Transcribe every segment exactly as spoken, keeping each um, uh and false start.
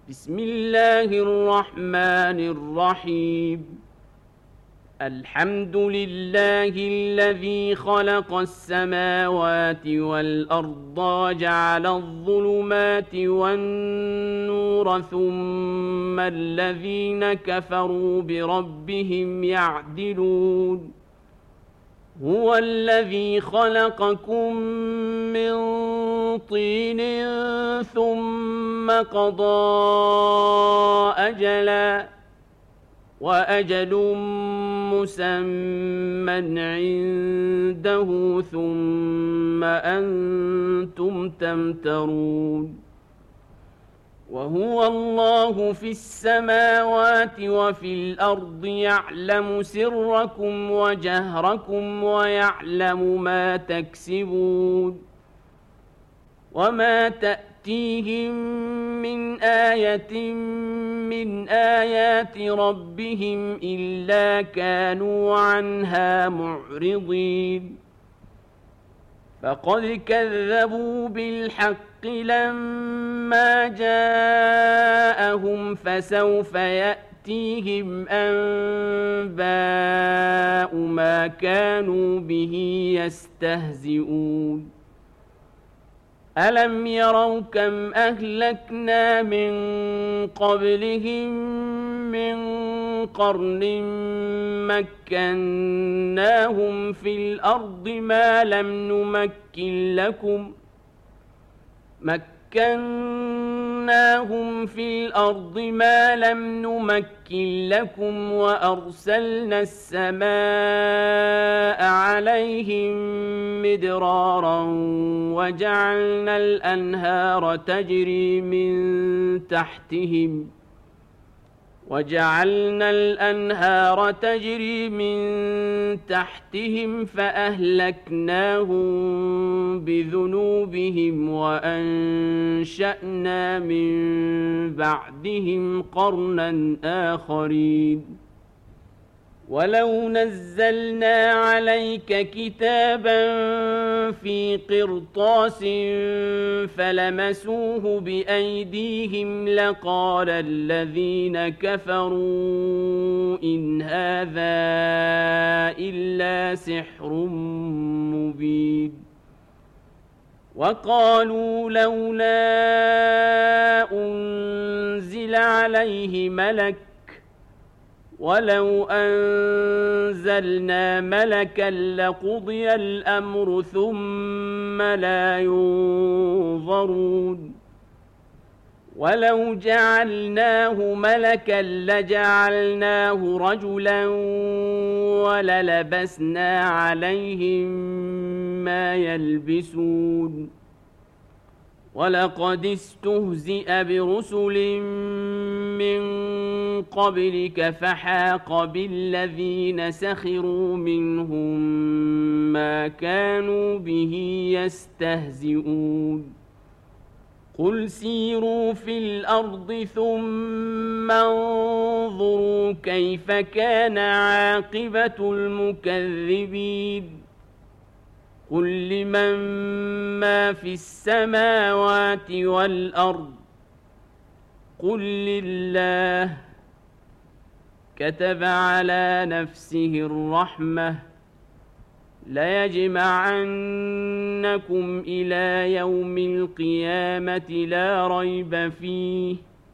بسم الله الرحمن الرحيم الحمد لله الذي خلق السماوات والأرض وجعل الظلمات والنور ثم الذين كفروا بربهم يعدلون هو الذي خلقكم من طين ثم قضى أجلا وأجل مسمى عنده ثم أنتم تمترون وهو الله في السماوات وفي الأرض يعلم سركم وجهركم ويعلم ما تكسبون وما تأتيهم من آية من آيات ربهم إلا كانوا عنها معرضين فقد كذبوا بالحق لما جاءهم فسوف يأتيهم أنباء ما كانوا به يستهزئون ألم يروا كم أهلكنا من قبلهم من قرن مكناهم في الأرض ما لم نمكن لكم مكناهم في الأرض ما لم نمكن لكم وأرسلنا السماء عليهم مدرارا وجعلنا الأنهار تجري من تحتهم وجعلنا الأنهار تجري من تحتهم فأهلكناهم بذنوبهم وأنشأنا من بعدهم قرنا آخرين ولو نزلنا عليك كتابا في قرطاس فلمسوه بأيديهم لقال الذين كفروا إن هذا إلا سحر مبين وقالوا لولا أنزل عليه ملك ولو أنزلنا ملكا لقضي الأمر ثم لا ينظرون ولو جعلناه ملكا لجعلناه رجلا وللبسنا عليهم ما يلبسون ولقد استهزئ برسل من قبلك فحاق بالذين سخروا منهم ما كانوا به يستهزئون قل سيروا في الأرض ثم انظروا كيف كان عاقبة المكذبين قل لمن ما في السماوات والأرض قل لله كتب على نفسه الرحمة ليجمعنكم إلى يوم القيامة لا ريب فيه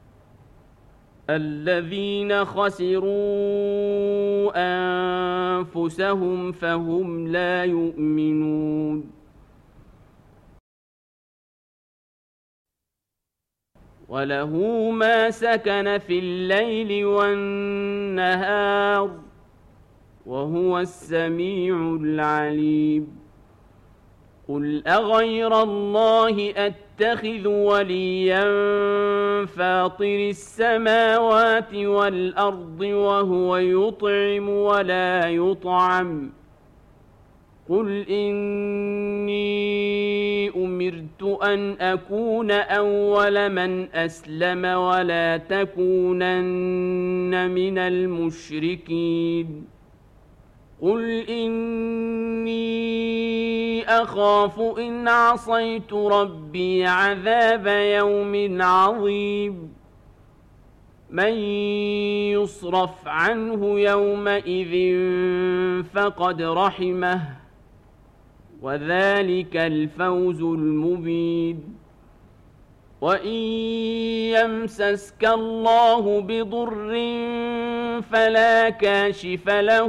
الذين خسروا أنفسهم فهم لا يؤمنون وله ما سكن في الليل والنهار وهو السميع العليم قل أغير الله أتخذ وليا فاطر السماوات والأرض وهو يطعم ولا يطعم قل إني أمرت أن أكون أول من أسلم ولا تكونن من المشركين قل إني أخاف إن عصيت ربي عذاب يوم عظيم من يصرف عنه يومئذ فقد رحمه وذلك الفوز المبين وإن يمسسك الله بضر فلا كاشف له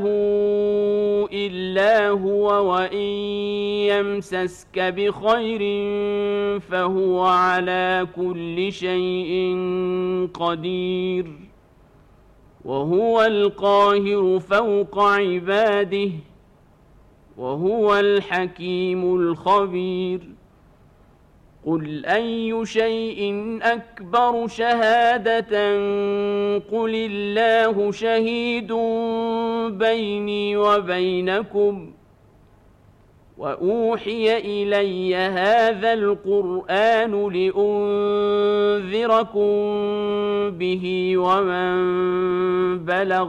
إلا هو وإن يمسسك بخير فهو على كل شيء قدير وهو القاهر فوق عباده وهو الحكيم الخبير قل أي شيء أكبر شهادة قل الله شهيد بيني وبينكم وأوحي إلي هذا القرآن لأنذركم به ومن بلغ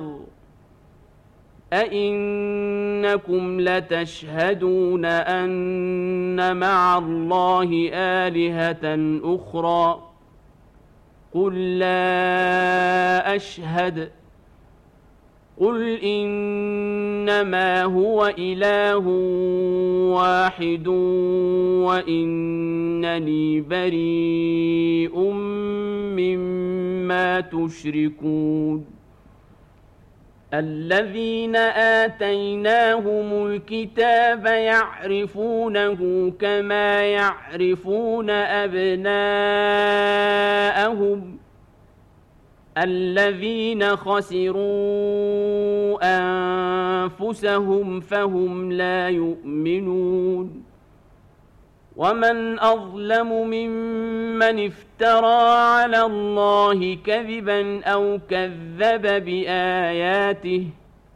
أئنكم لتشهدون أن مع الله آلهة أخرى قل لا أشهد قل إنما هو إله واحد وإنني بريء مما تشركون الذين آتيناهم الكتاب يعرفونه كما يعرفون أبناءهم الذين خسروا أنفسهم فهم لا يؤمنون ومن أظلم ممن افترى على الله كذبا أو كذب بآياته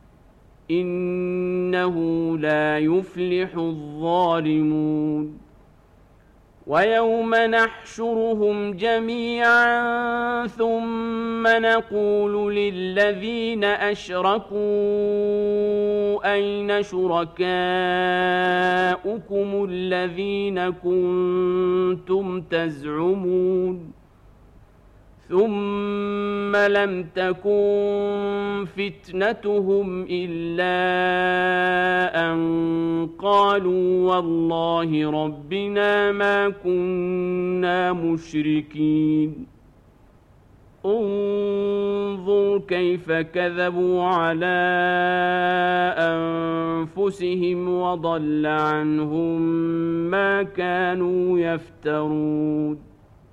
إنه لا يفلح الظالمون ويوم نحشرهم جميعا ثم نقول للذين أشركوا أين شركاؤكم الذين كنتم تزعمون ثم لم تكن فتنتهم إلا أن قالوا والله ربنا ما كنا مشركين انظر كيف كذبوا على أنفسهم وضل عنهم ما كانوا يفترون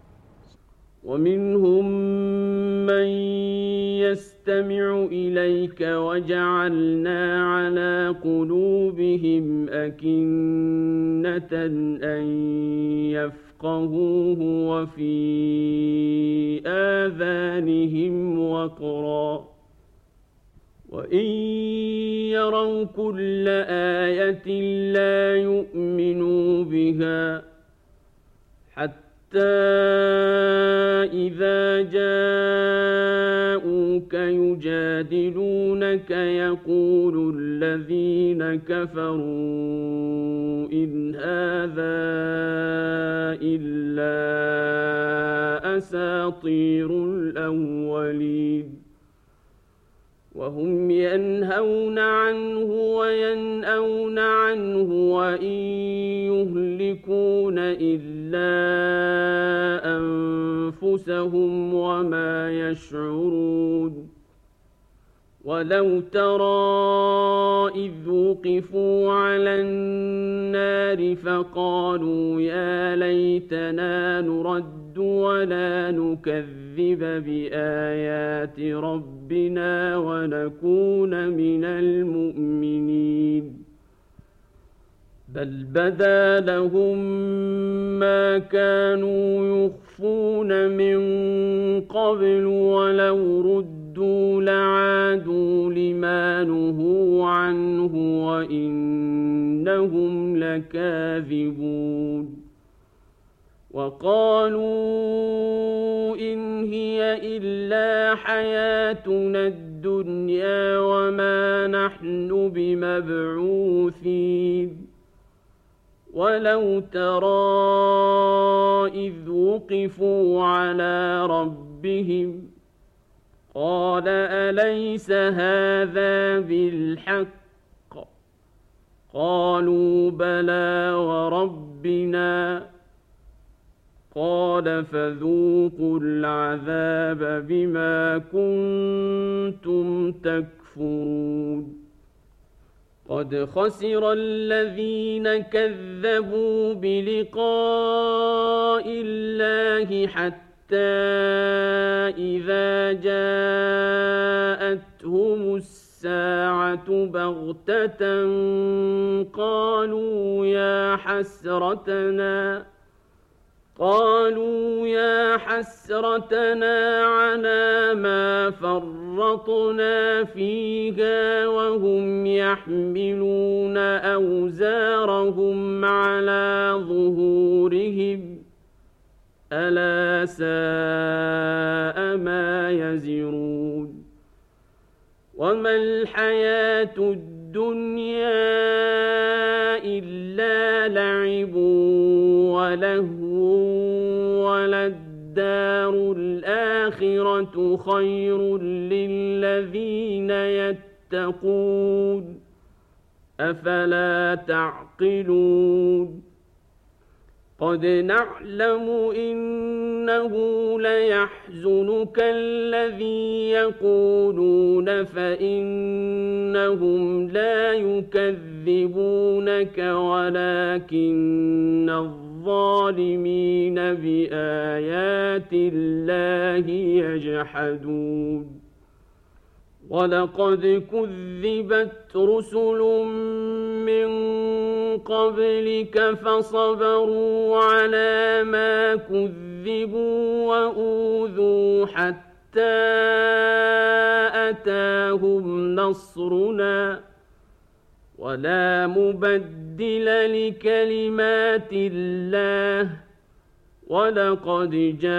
ومنهم من يستمع إليك وجعلنا على قلوبهم أكنة أن يفقهوه وفي آذانهم وقرا وإن يروا كل آية لا يؤمنوا بها حتى إذا جاءوك يجادلونك يقول الذين كفروا إن هذا إلا أساطير الأولين وهم ينهون عنه وينأون عنه وإن يهلكون إلا أنفسهم وما يشعرون ولو ترى إذ وقفوا على النار فقالوا يا ليتنا نرد ولا نكذب بآيات ربنا ونكون من المؤمنين بل بدا لهم ما كانوا يخفون من قبل ولو ردوا لعادوا لما نهوا عنه وإنهم لكاذبون وقالوا إن هي إلا حياتنا الدنيا وما نحن بمبعوثين ولو ترى إذ وقفوا على ربهم قال أليس هذا بالحق قالوا بلى وربنا قال فذوقوا العذاب بما كنتم تكفرون قد خسر الذين كذبوا بلقاء الله حتى إذا جاءتهم الساعة بغتة قالوا يا حسرتنا قالوا يا حسرتنا على ما فرطنا فيها وهم يحملون أوزارهم على ظهورهم ألا ساء ما يزرون وما الحياة الدنيا إلا لعب ولهو وللدار الآخرة خير للذين يتقون أفلا تعقلون قد نعلم إنه ليحزنك الذي يقولون فإنهم لا يكذبونك ولكن الظالمين بآيات الله يجحدون ولقد كذبت رسل من قبلك فصبروا على ما كذبوا وأوذوا حتى أتاهم نصرنا ولا مبدل لكلمات الله ولقد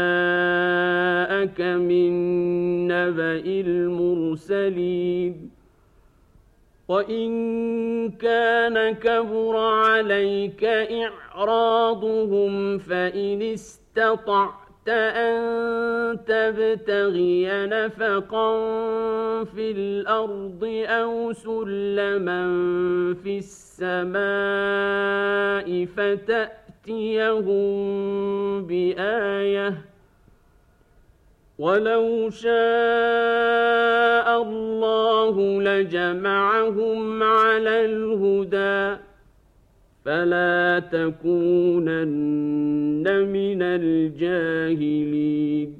جاءك من نبأ المرسلين وإن كان كبر عليك إعراضهم فإن استطعت أن تبتغي نفقا في الأرض أو سلما في السماء فتأتيهم بآية ولو شاء الله لجمعهم على الهدى فلا تكونن من الجاهلين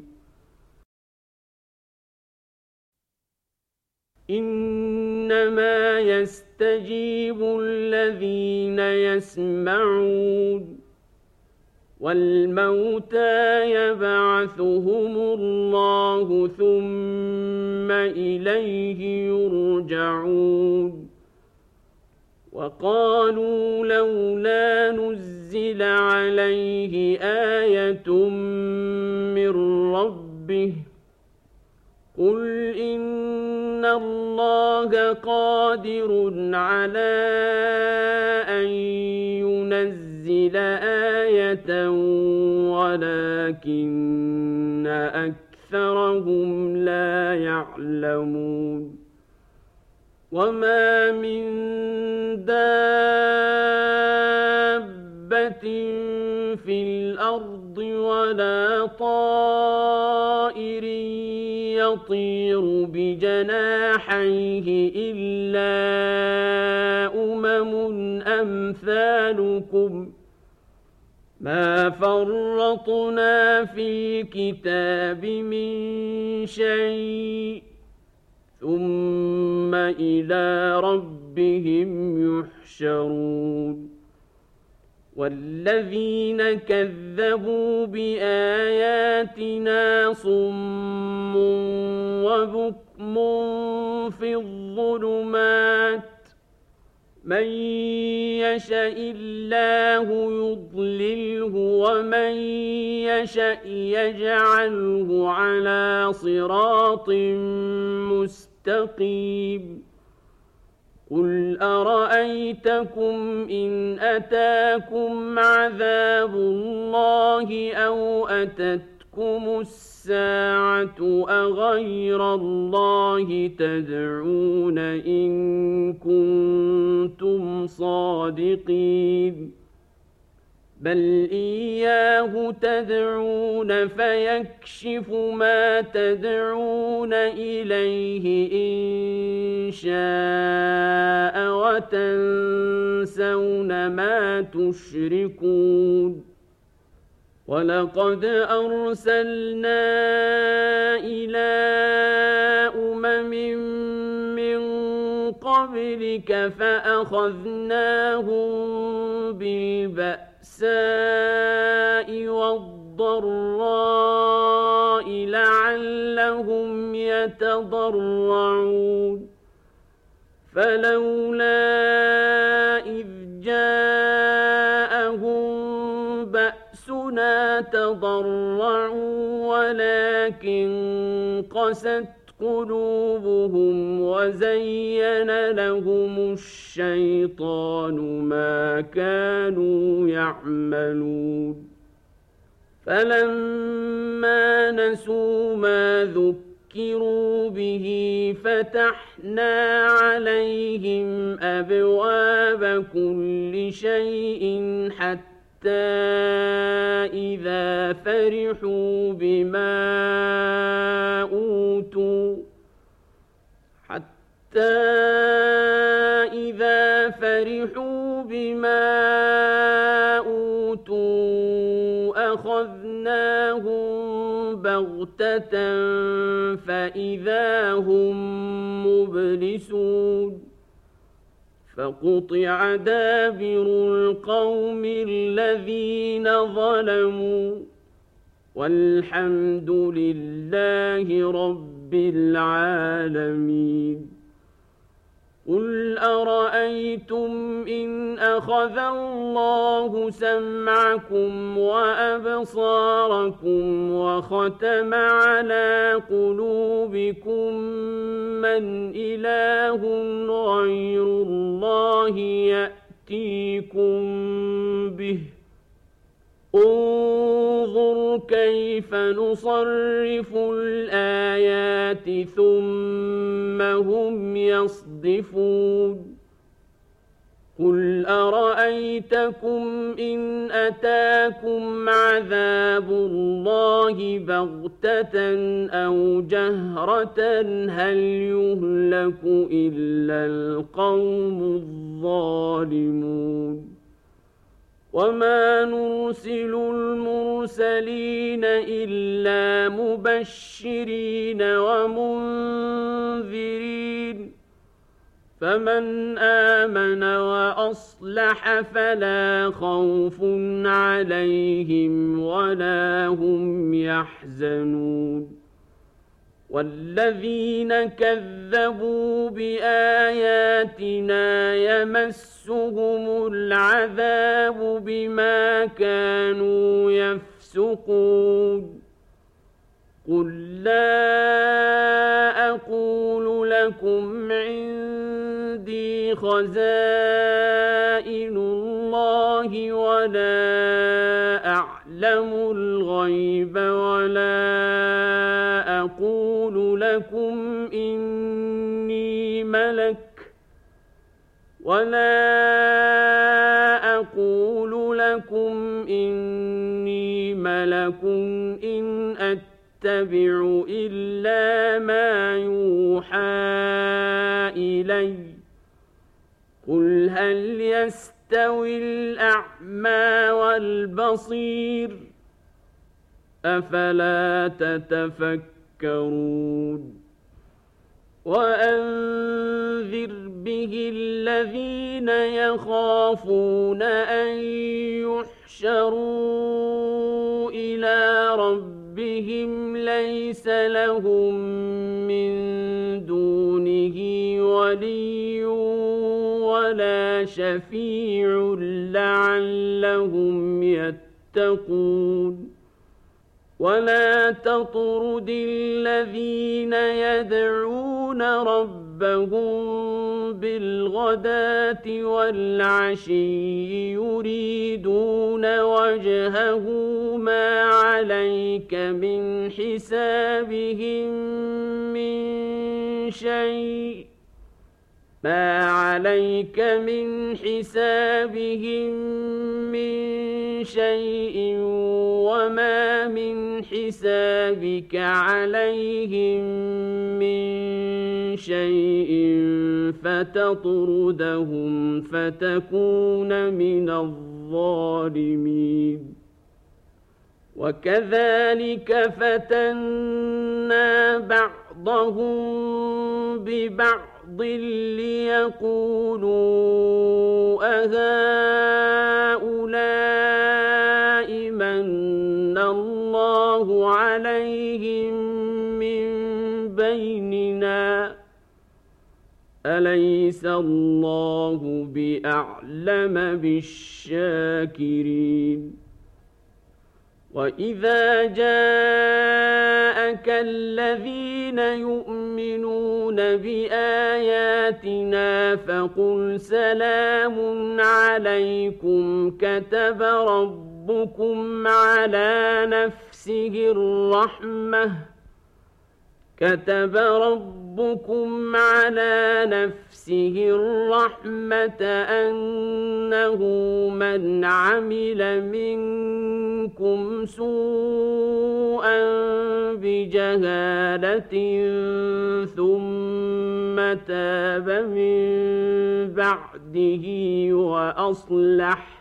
إنما يستجيب الذين يسمعون والموتى يبعثهم الله ثم إليه يرجعون وقالوا لولا نزل عليه آية من ربه قل إن الله قادر على أن ينزل آية ولكن أكثرهم لا يعلمون وما من دابة في الأرض ولا طائر يطير بجناحيه إلا أمم أمثالكم ما فرطنا في الكتاب من شيء ثم إلى ربهم يحشرون والذين كذبوا بآياتنا صم وبكم في الظلمات من يشاء الله يضلله ومن يشاء يجعله على صراط مستقيم قل أرأيتكم إن أتاكم عذاب الله أو أتتكم الساعة الساعة أغير الله تدعون إن كنتم صادقين بل إياه تدعون فيكشف ما تدعون إليه إن شاء وتنسون ما تشركون ولقد أرسلنا إلى أمم من قبلك فأخذناهم بالبأساء والضراء لعلهم يتضرعون فلولا إذ جاءهم بأسنا تضرعوا ولكن قست قلوبهم وزين لهم الشيطان ما كانوا يعملون فلما نسوا ما ذكروا به فتحنا عليهم أبواب كل شيء حتى إذا فرحوا بما أوتوا حتى إذا فرحوا بما أوتوا أخذناهم بغتة فإذا هم مبلسون فقطع دابر القوم الذين ظلموا والحمد لله رب العالمين قل أرأيتم إن أخذ الله سمعكم وأبصاركم وختم على قلوبكم من إله غير الله يأتيكم به انظر كيف نصرف الآيات ثم هم يصدفون قل أرأيتكم إن أتاكم عذاب الله بغتة أو جهرة هل يهلك إلا القوم الظالمون وما نرسل المرسلين إلا مبشرين ومنذرين فمن آمن وأصلح فلا خوف عليهم ولا هم يحزنون والذين كذبوا بآياتنا يمسهم العذاب بما كانوا يفسقون قل لا أقول لكم عندي خزائن الله ولا أعلم الغيب ولا أقول لكم إني ملك ولا أقول لكم إني ملك إن أتبع إلا ما يوحى إلي قل هل يستوي الأعمى والبصير أفلا تتفكرون وأنذر به الذين يخافون أن يحشروا إلى ربهم ليس لهم من دونه ولي ولا شفيع لعلهم يتقون ولا تطرد الذين يدعون ربهم بالغداة والعشي يريدون وجهه ما عليك من حسابهم من شيء ما عليك من حسابهم من شيء وما من حسابك عليهم من شيء فتطردهم فتكون من الظالمين وكذلك فتنا بعضهم ببعض ليقولوا أهؤلاء من الله عليهم من بيننا أليس الله بأعلم بالشاكرين وإذا جاءك الذين يؤمنون بآياتنا فقل سلام عليكم كتب ربكم على نفسه الرحمة كتب ربكم على نفسه الرحمة أنه من عمل منكم سوءا بجهالة ثم تاب من بعده وأصلح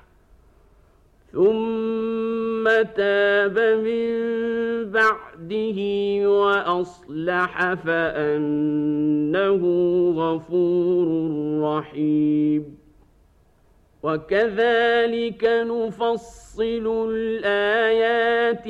ثم تاب من بعده وأصلح فأنه غفور رحيم وكذلك نفصل الآيات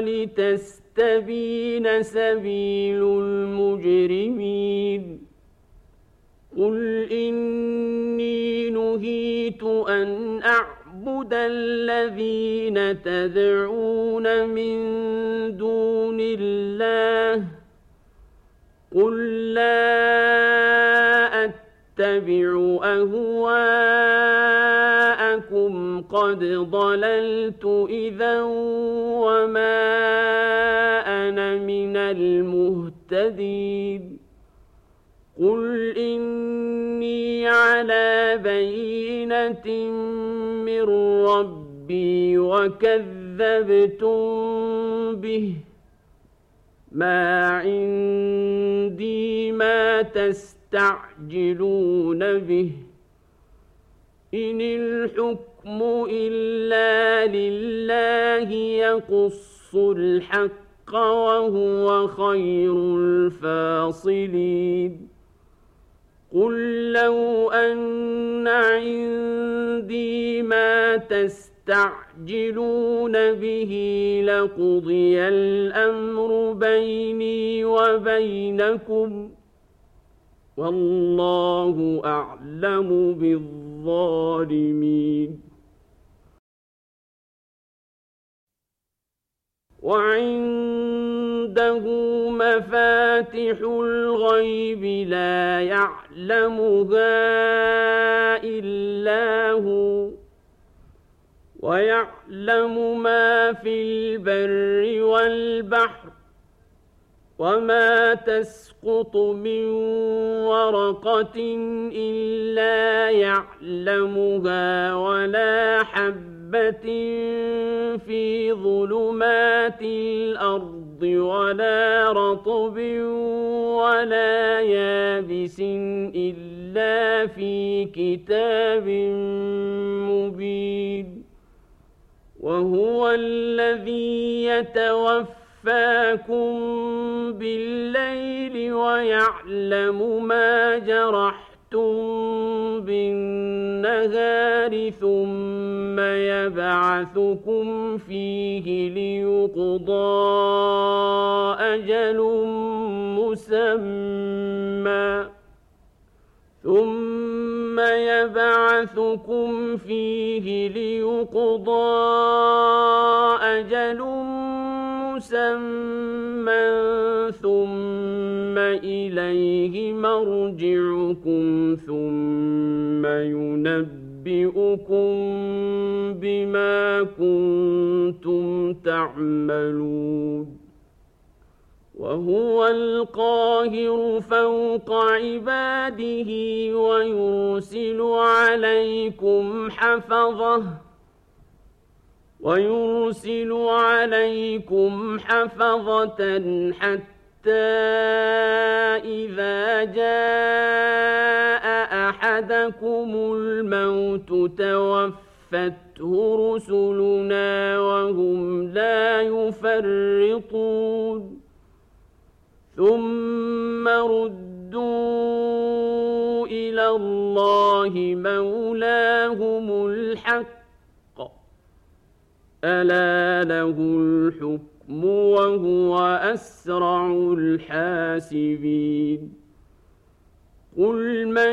ولتستبين سبيل المجرمين قل إني نهيت أن أعبد أعبد الذين تدعون من دون الله قل لا أتبع أهواءكم قد ضللت إذا وما أنا من المهتدين قل إني على بينة من ربي وكذبتم به ما عندي ما تستعجلون به إن الحكم إلا لله يقص الحق وهو خير الفاصلين قل لو أن عندي ما تستعجلون به لقضي الأمر بيني وبينكم والله أعلم بالظالمين وعنده مفاتح الغيب لا يعلمها إلا هو ويعلم ما في البر والبحر وما تسقط من ورقة إلا يعلمها ولا حبة في ظلمات الأرض ولا رطب ولا يابس إلا في كتاب مبين وهو الذي يتوفاكم بالليل ويعلم ما جرحتم بالنهار ثم يبعثكم فيه ليقضى أجل مسمى ثم يبعثكم فيه ليقضى أجل مسمى ثم إليه مرجعكم ثم ينبئكم بما كنتم تعملون وهو القاهر فوق عباده ويرسل عليكم حفظه ويرسل عليكم حفظة حتى إذا جاء أحدكم الموت توفته رسلنا وهم لا يفرطون ثم ردوا إلى الله مولاهم الحق ألا له الحكم وهو أسرع الحاسبين قل من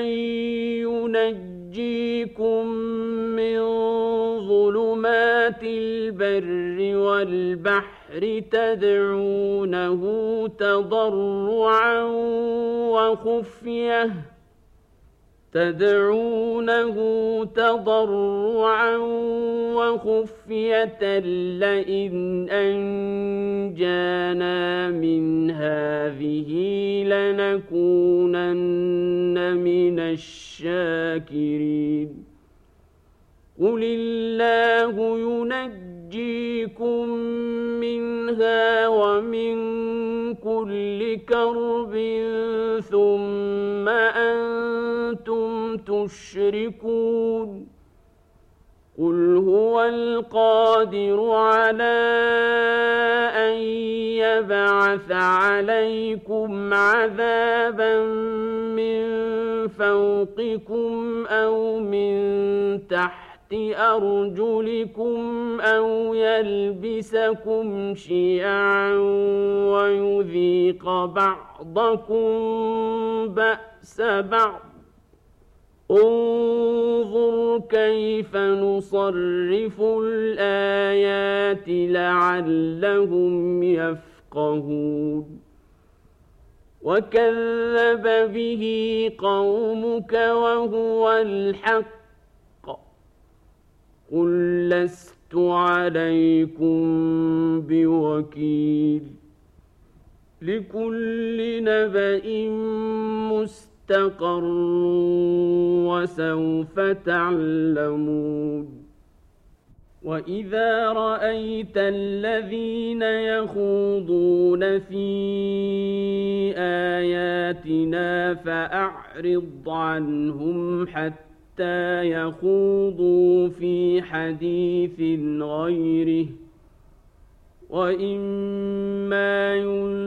ينجيكم من ظلمات البر والبحر تدعونه تضرعا وخفية تدعونه تضرعا وخفية لئن أنجانا من هذه لنكونن من الشاكرين قل الله ينجيكم منها ومن كل كرب ثم أنتم تشركون قل هو القادر على أن يبعث عليكم عذابا من فوقكم أو من تحت أرجلكم أو يلبسكم شيعا ويذيق بعضكم بأس بعض انظر كيف نصرف الآيات لعلهم يفقهون وكذب به قومك وهو الحق قل لست عليكم بوكيل لكل نبأ مستقر وسوف تعلمون وإذا رأيت الذين يخوضون في آياتنا فأعرض عنهم حتى حتى يخوضوا في حديث غيره وإما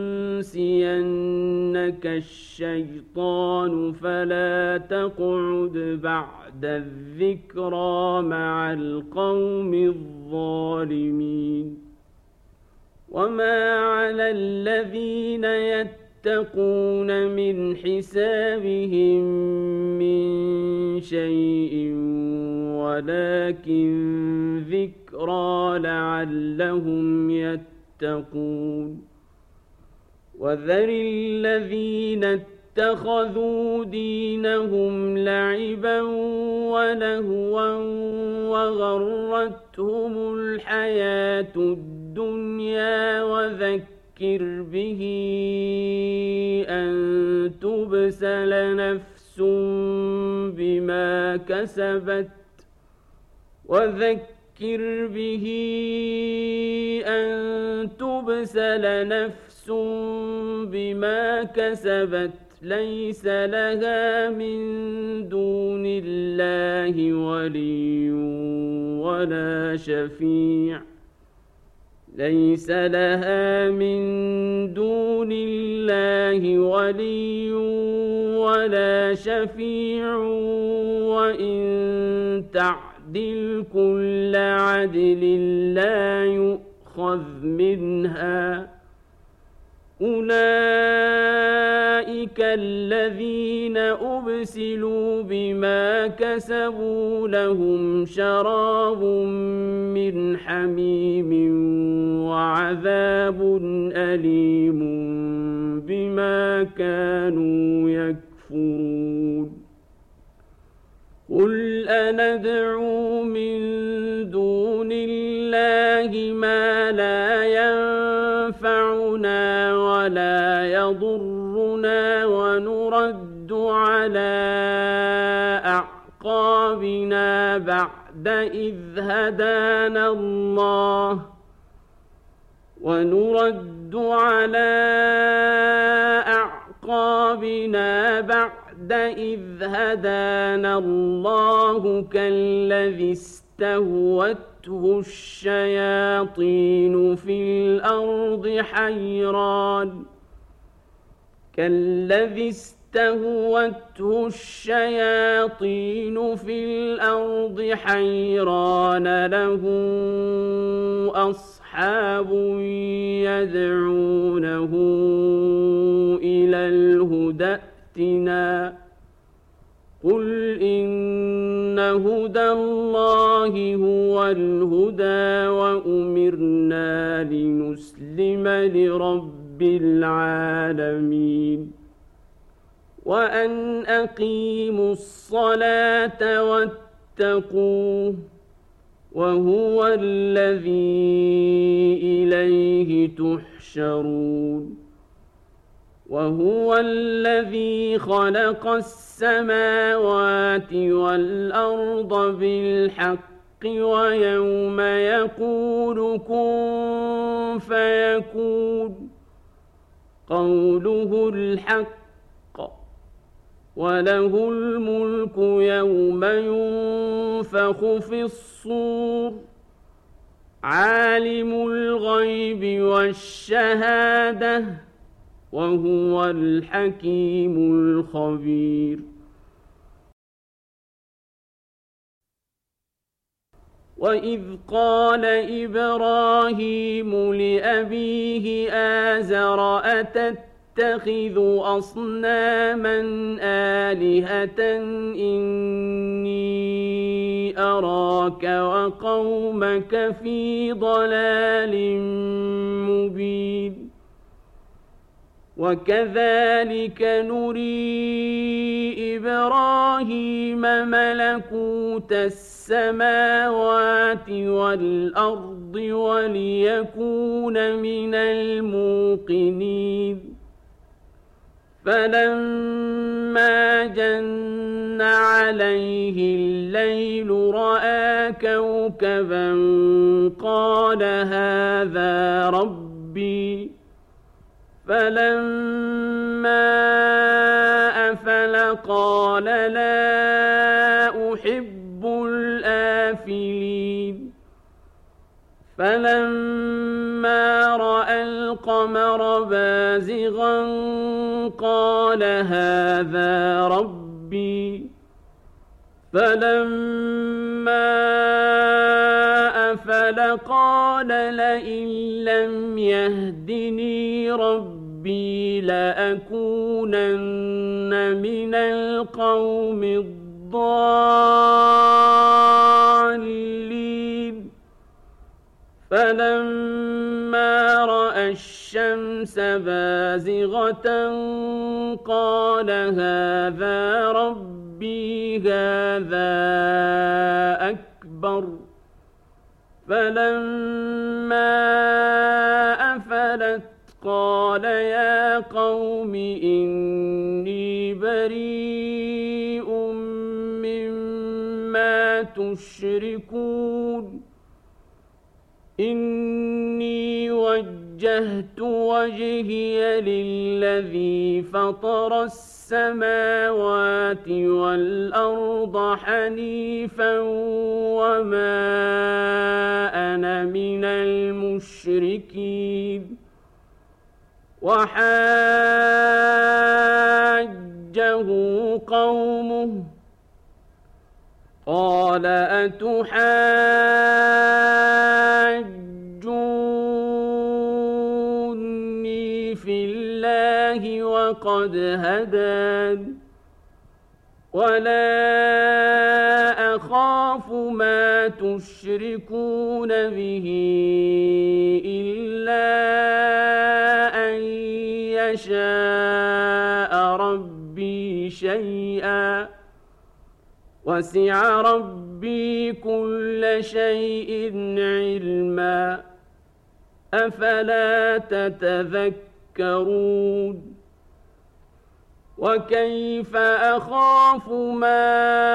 ينسينك الشيطان فلا تقعد بعد الذكرى مع القوم الظالمين وما على الذين يتقون من حسابهم من شيء ولكن ذكرى لعلهم يتقون وذر الذين اتخذوا دينهم لعبا ولهوا وغرتهم الحياة الدنيا وذكر به أن تبسل نفس بما كسبت وذكر به أن تبسل نفس بما كسبت ليس لها من دون الله ولي ولا شفيع ليس لها من دون الله ولي ولا شفيع وإن تعدل كل عدل لا يؤخذ منها أولئك الذين أبسلوا بما كسبوا لهم شراب من حميم وعذاب أليم بما كانوا يكفرون قل أندعو من دون الله ما لا ينفعنا ولا يضرنا ونرد على أعقابنا بعد إذ هدانا الله ونرد على أعقابنا بعد إذ هدانا الله كالذي استهوته الشياطين في الأرض حيران كالذي استهوته الشياطين في الأرض حيران له أصحاب يدعونه إلى الهدى ائتنا قل إن هدى الله هو الهدى وأمرنا لنسلم لرب العالمين وأن أقيموا الصلاة واتقوه وهو الذي إليه تحشرون وهو الذي خلق السماوات والأرض بالحق ويوم يقول كن فيكون قوله الحق وله الملك يوم ينفخ في الصور عالم الغيب والشهادة وهو الحكيم الخبير وإذ قال إبراهيم لأبيه آزر أتتخذ أصناما آلهة إني أراك وقومك في ضلال مبين وكذلك نري إبراهيم ملكوت السماوات والأرض وليكون من الموقنين فلما جن عليه الليل رأى كوكبا قال هذا ربي فلما أفل قال لا أحب الآفلين فلما رأى القمر بازغا قال هذا ربي فلما أفل قال لئن لم يهدني ربي لأكونن من القوم الضالين فلما رأى الشمس بازغة قال هذا ربي هذا أكبر فلما أفلت قال يا قوم إني بريء مما تشركون إني وجهت وجهي للذي فطر السماوات والأرض حنيفا وما أنا من المشركين وحاجه قومه قال أتحاجوني في الله وقد هدان ولا أخاف ما تشركون به إلا أن يشاء ربي شيئا وسع ربي كل شيء علما أفلا تتذكرون وكيف أخاف ما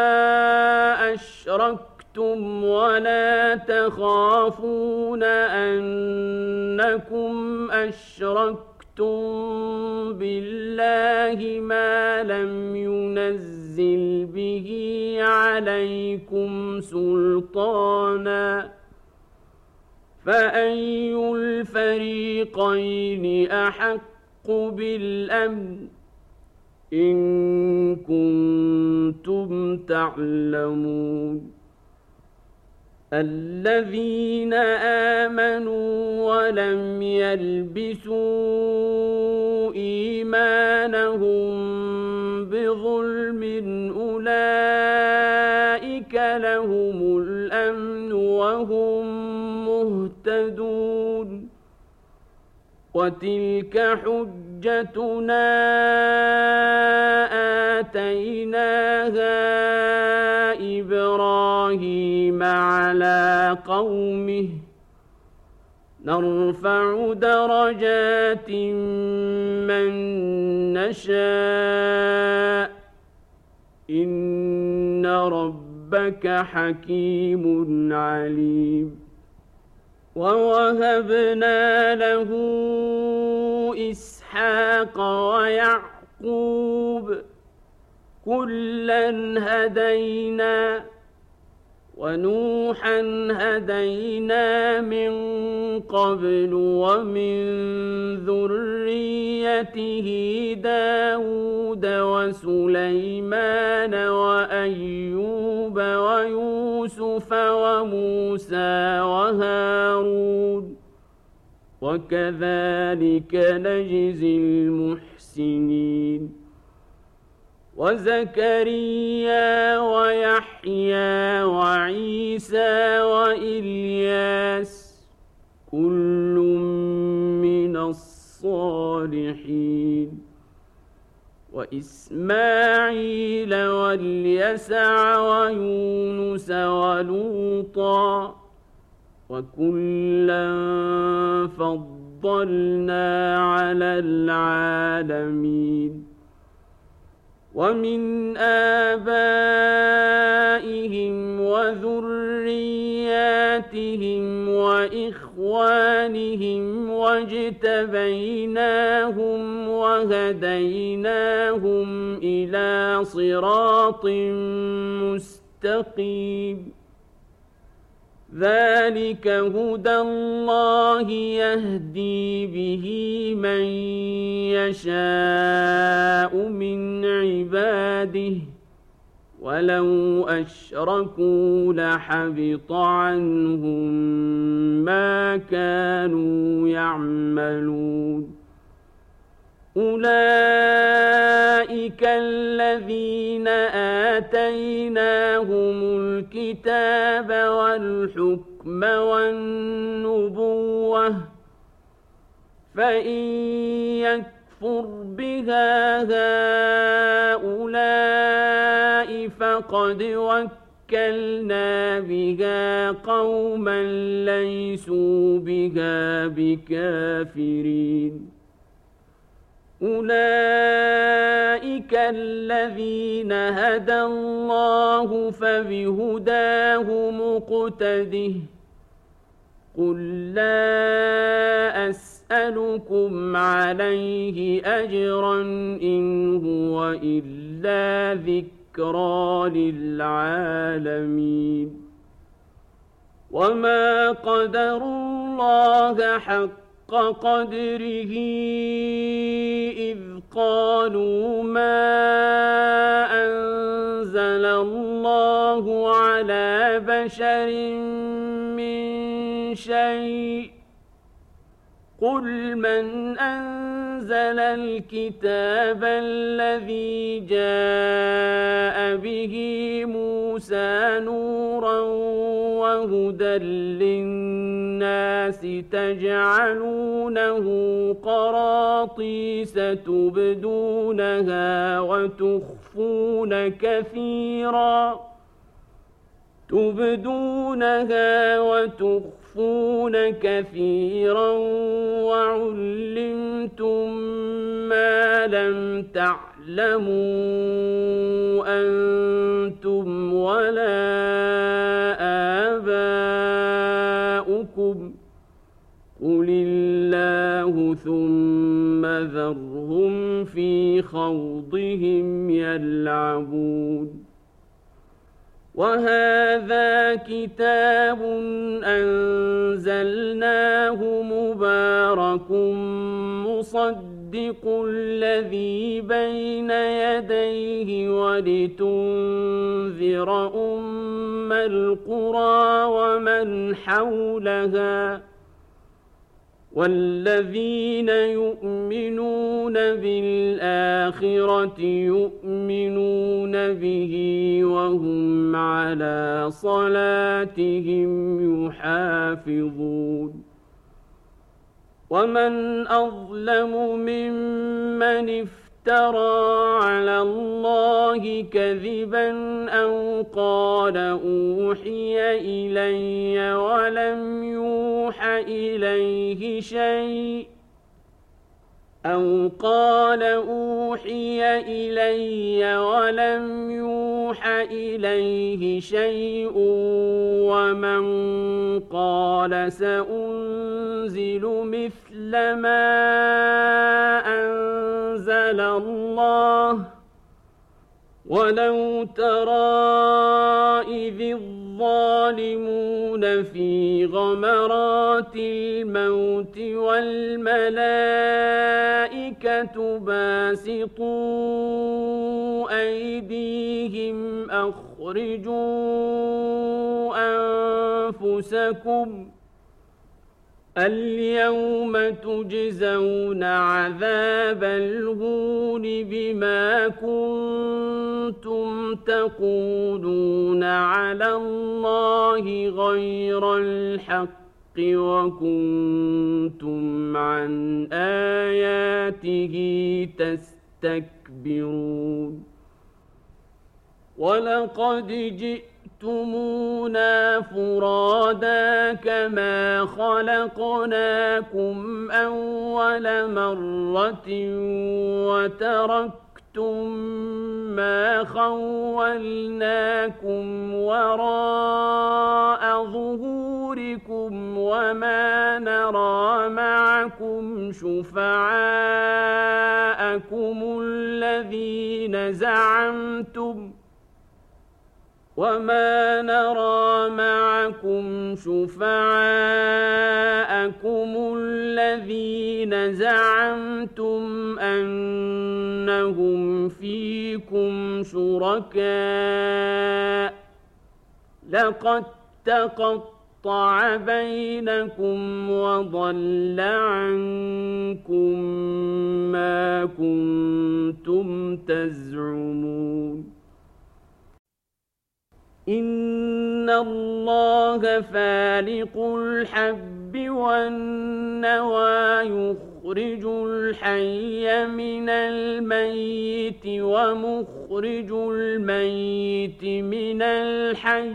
أشركتم ولا تخافون أنكم أشركتم بالله ما لم ينزل به عليكم سلطانا فأي الفريقين أحق بالأمن إن كنتم تعلمون الذين آمنوا ولم يلبسوا إيمانهم بظلم أولئك لهم الأمن وهم مهتدون وتلك حجتنا آتيناها إبراهيم على قومه نرفع درجات من نشاء إن ربك حكيم عليم ووهبنا له إسحاق ويعقوب كلا هدينا ونوحا هدينا من قبل ومن ذريته داود وسليمان وأيوب ويوسف وموسى وهارون وكذلك نجزي المحسنين وزكريا ويحيى وعيسى وإلياس كل من الصالحين وإسماعيل واليسع ويونس ولوطا وكلا فضلنا على العالمين ومن آبائهم وذرياتهم وإخوانهم واجتبيناهم وهديناهم إلى صراط مستقيم ذلك هدى الله يهدي به من يشاء من عباده ولو أشركوا لحبط عنهم ما كانوا يعملون أولئك الذين آتيناهم الكتاب والحكم والنبوة فإن يكفر بها هؤلاء فقد وكلنا بها قوما ليسوا بها بكافرين أولئك الذين هدى الله فبهداه مقتده قل لا أسألكم عليه أجرا إن هو إلا ذكرى للعالمين وما قدروا الله حق قدره إذ قالوا ما أنزل الله على بشر من شيء قل من أنزل أنزل الكتاب الذي جاء به موسى نورا وهدى للناس تجعلونه قراطيس تبدونها وتخفون كثيرا تبدونها وتخفون كثيرا وعلمتم ما لم تعلموا أنتم ولا آباؤكم قل الله ثم ذرهم في خوضهم يلعبون وهذا كتاب أنزلناه مبارك مصدق الذي بين يديه ولتنذر أم القرى ومن حولها والذين يؤمنون بالآخرة يؤمنون به وهم على صلاتهم يحافظون ومن أظلم ممن افترى على الله كذبا أو قال أوحي إلي ولم يوح إليه شيء أو قال أوحي إلي ولم يوح إليه شيء ومن قال سأنزل مثل ما أنزل الله ولو ترى إذ الظالمون في غمرات الموت والملائكة باسطوا أيديهم أخرجوا أنفسكم اليوم تجزون عذاب الهون بما كنتم تقولون على الله غير الحق وكنتم عن آياته تستكبرون ولقد جئتم جئتمونا فرادا كما خلقناكم أول مرة وتركتم ما خولناكم وراء ظهوركم وما نرى معكم شفعاءكم الذين زعمتم وما نرى معكم شفعاءكم الذين زعمتم أنهم فيكم شركاء لقد تقطع بينكم وضل عنكم ما كنتم تزعمون إن الله فالق الحب والنوى يخرج الحي من الميت ومخرج الميت من الحي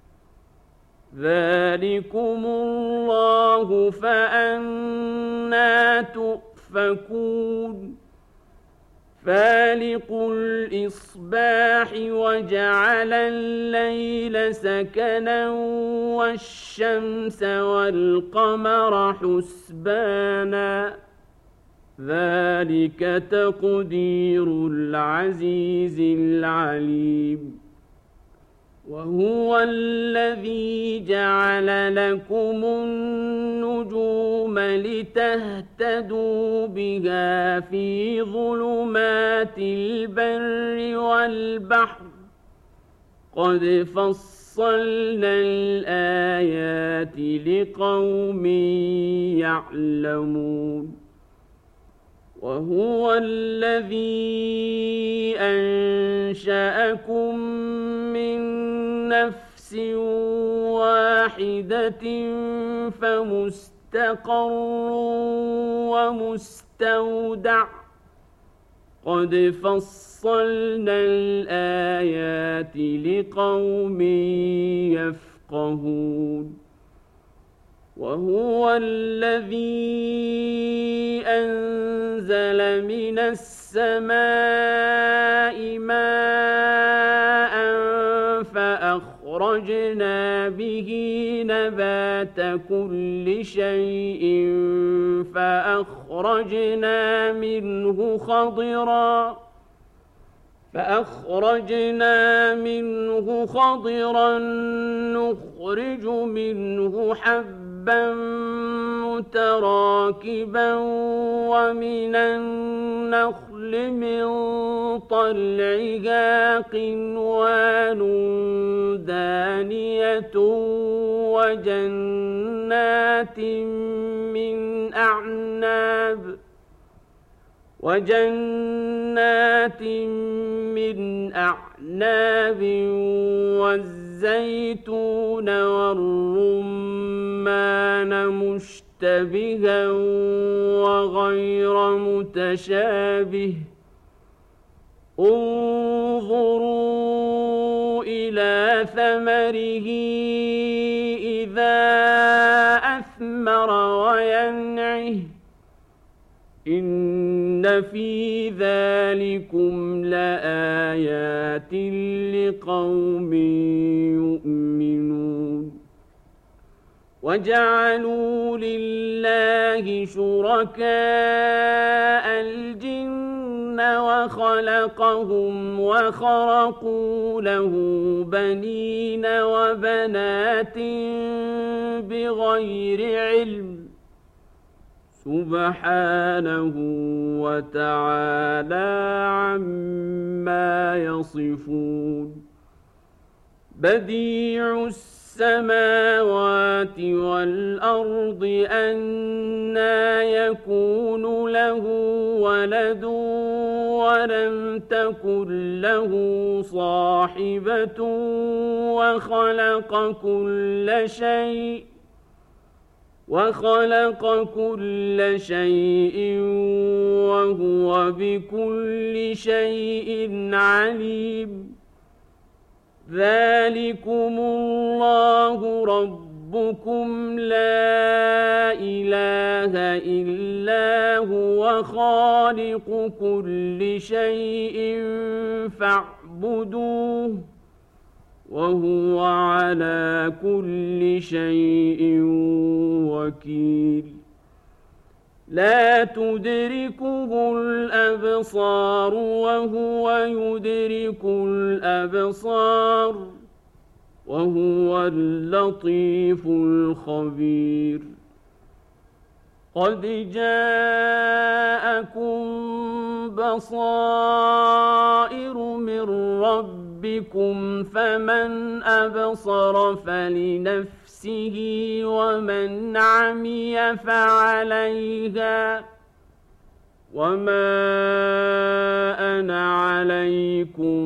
ذلكم الله فأنى تؤفكون فالق الإصباح وجعل الليل سكنا والشمس والقمر حسبانا ذلك تقدير العزيز العليم وهو الذي جعل لكم النجوم لتهتدوا بها في ظلمات البر والبحر قد فصلنا الآيات لقوم يعلمون وهو الذي أنشأكم من نفس واحدة فمستقر ومستودع قد فصلنا الآيات لقوم يفقهون وهو الذي أنزل من السماء ماء فأخرجنا به نبات كل شيء فأخرجنا منه خضرا فأخرجنا منه خضرا نخرج منه حبا متراكبا ومن النخل من طلعها قنوان دانية وجنات من أعناب وجنات من أعناب والزيتون والرمان مشتبها وغير متشابه انظروا إلى ثمره إذا أثمر وينعه إن في ذلكم لآيات لقوم يؤمنون وجعلوا لله شركاء الجن وخلقهم وخرقوا له بنين وبنات بغير علم سبحانه وتعالى عما يصفون بديع السماوات والأرض أنى يكون له ولد ولم تكن له صاحبة وخلق كل شيء وخلق كل شيء وهو بكل شيء عليم ذلكم الله ربكم لا إله إلا هو خالق كل شيء فاعبدوه وهو على كل شيء وكيل لا تدركه الأبصار وهو يدرك الأبصار وهو اللطيف الخبير قد جاءكم بصائر من ربكم فمن أبصر فلنفسه ومن عمي فعليها وما أنا عليكم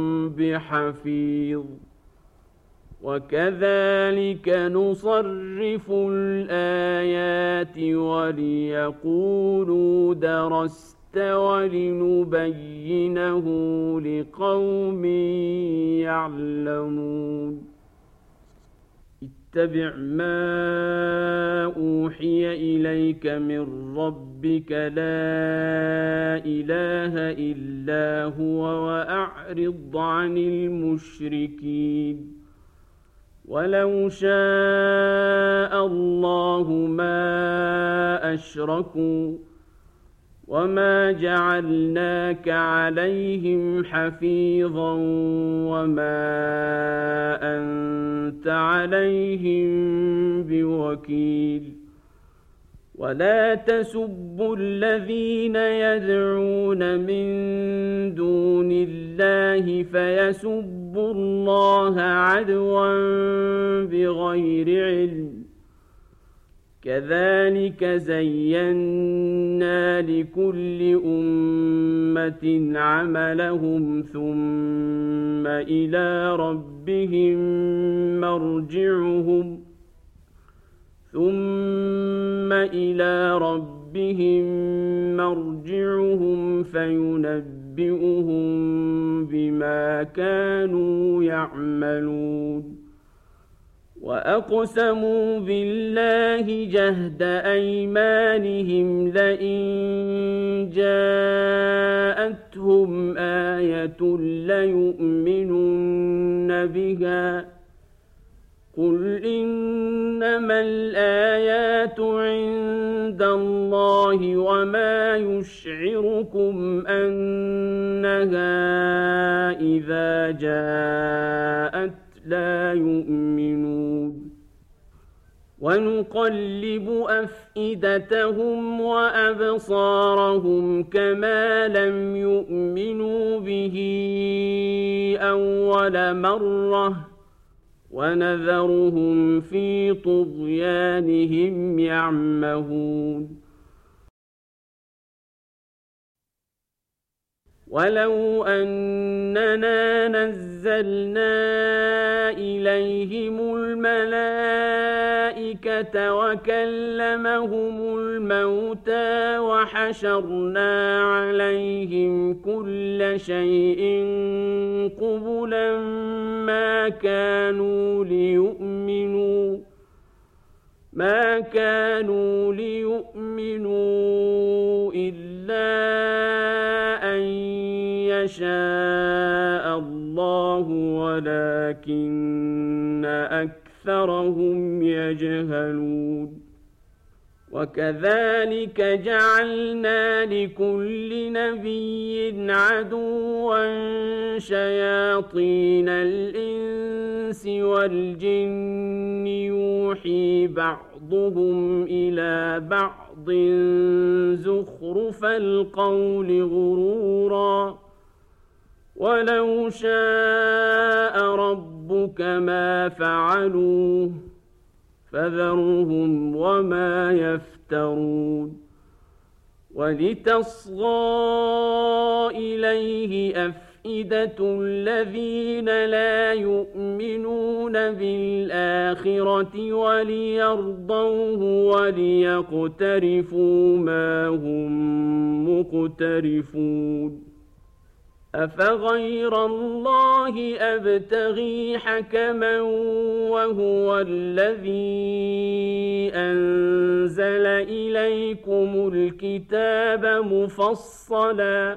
بحفيظ وكذلك نصرف الآيات وليقولوا درست ولنبينه لقوم يعلمون اتبع ما أوحي إليك من ربك لا إله إلا هو وأعرض عن المشركين ولو شاء الله ما أشركوا وما جعلناك عليهم حفيظا وما أنت عليهم بوكيل ولا تسبوا الذين يدعون من دون الله فيسبوا الله عدوا بغير علم كذلك زينا لكل أمة عملهم ثم إلى ربهم مرجعهم ثم إلى ربهم مرجعهم فينبئهم بما كانوا يعملون وأقسموا بالله جهد أيمانهم لئن جاءتهم آية ليؤمنن بها قل إنما الآيات عند الله وما يشعركم أنها إذا جاءت لا يؤمنون ونقلب أفئدتهم وأبصارهم كما لم يؤمنوا به أول مرة ونذرهم في طغيانهم يعمهون ولو أننا نزلنا إليهم الملائكة وكلمهم الموتى وحشرنا عليهم كل شيء قبلا ما كانوا ليؤمنوا ما كانوا ليؤمنوا إلا أن يشاء الله ولكن أكثرهم يجهلون وكذلك جعلنا لكل نبي عدوا شياطين الإنس والجن يوحي بعضهم إلى بعض زخرف القول غرورا ولو شاء ربك ما فعلوه فذرهم وما يفترون ولتصغى إليه أفئدة الذين لا يؤمنون بالآخرة وليرضوه وليقترفوا ما هم مقترفون أفغير الله أبتغي حكما وهو الذي أنزل إليكم الكتاب مفصلا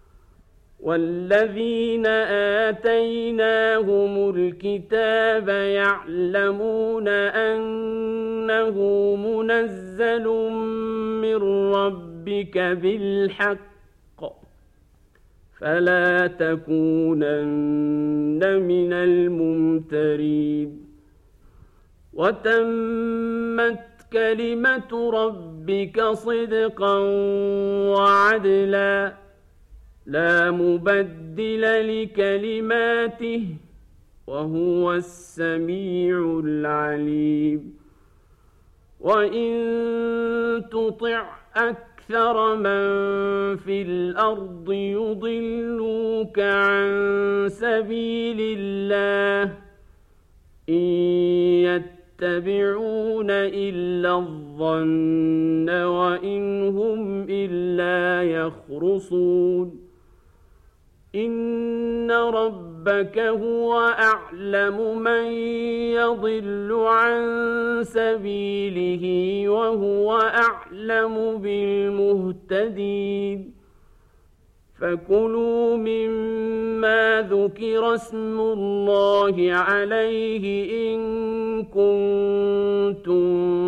والذين آتيناهم الكتاب يعلمون أنه منزل من ربك بالحق فلا تكونن من الممترين وتمت كلمة ربك صدقا وعدلا لا مبدل لكلماته وهو السميع العليم وإن تطع أكثر من في الأرض يضلوك عن سبيل الله إن يتبعون إلا الظن وإن هم إلا يخرصون إن ربك هو أعلم من يضل عن سبيله وهو أعلم بالمهتدين فكلوا مما ذكر اسم الله عليه إن كنتم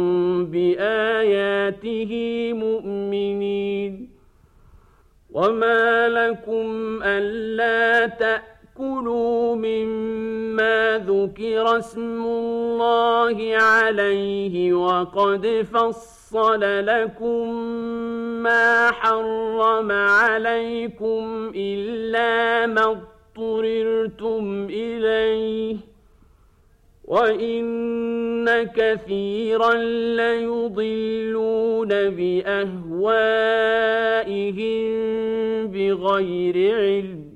بآياته مؤمنين وما لكم ألا تأكلوا مما ذكر اسم الله عليه وقد فصل لكم ما حرم عليكم إلا ما اضطررتم إليه وإن كثيرا ليضلون بأهوائهم بغير علم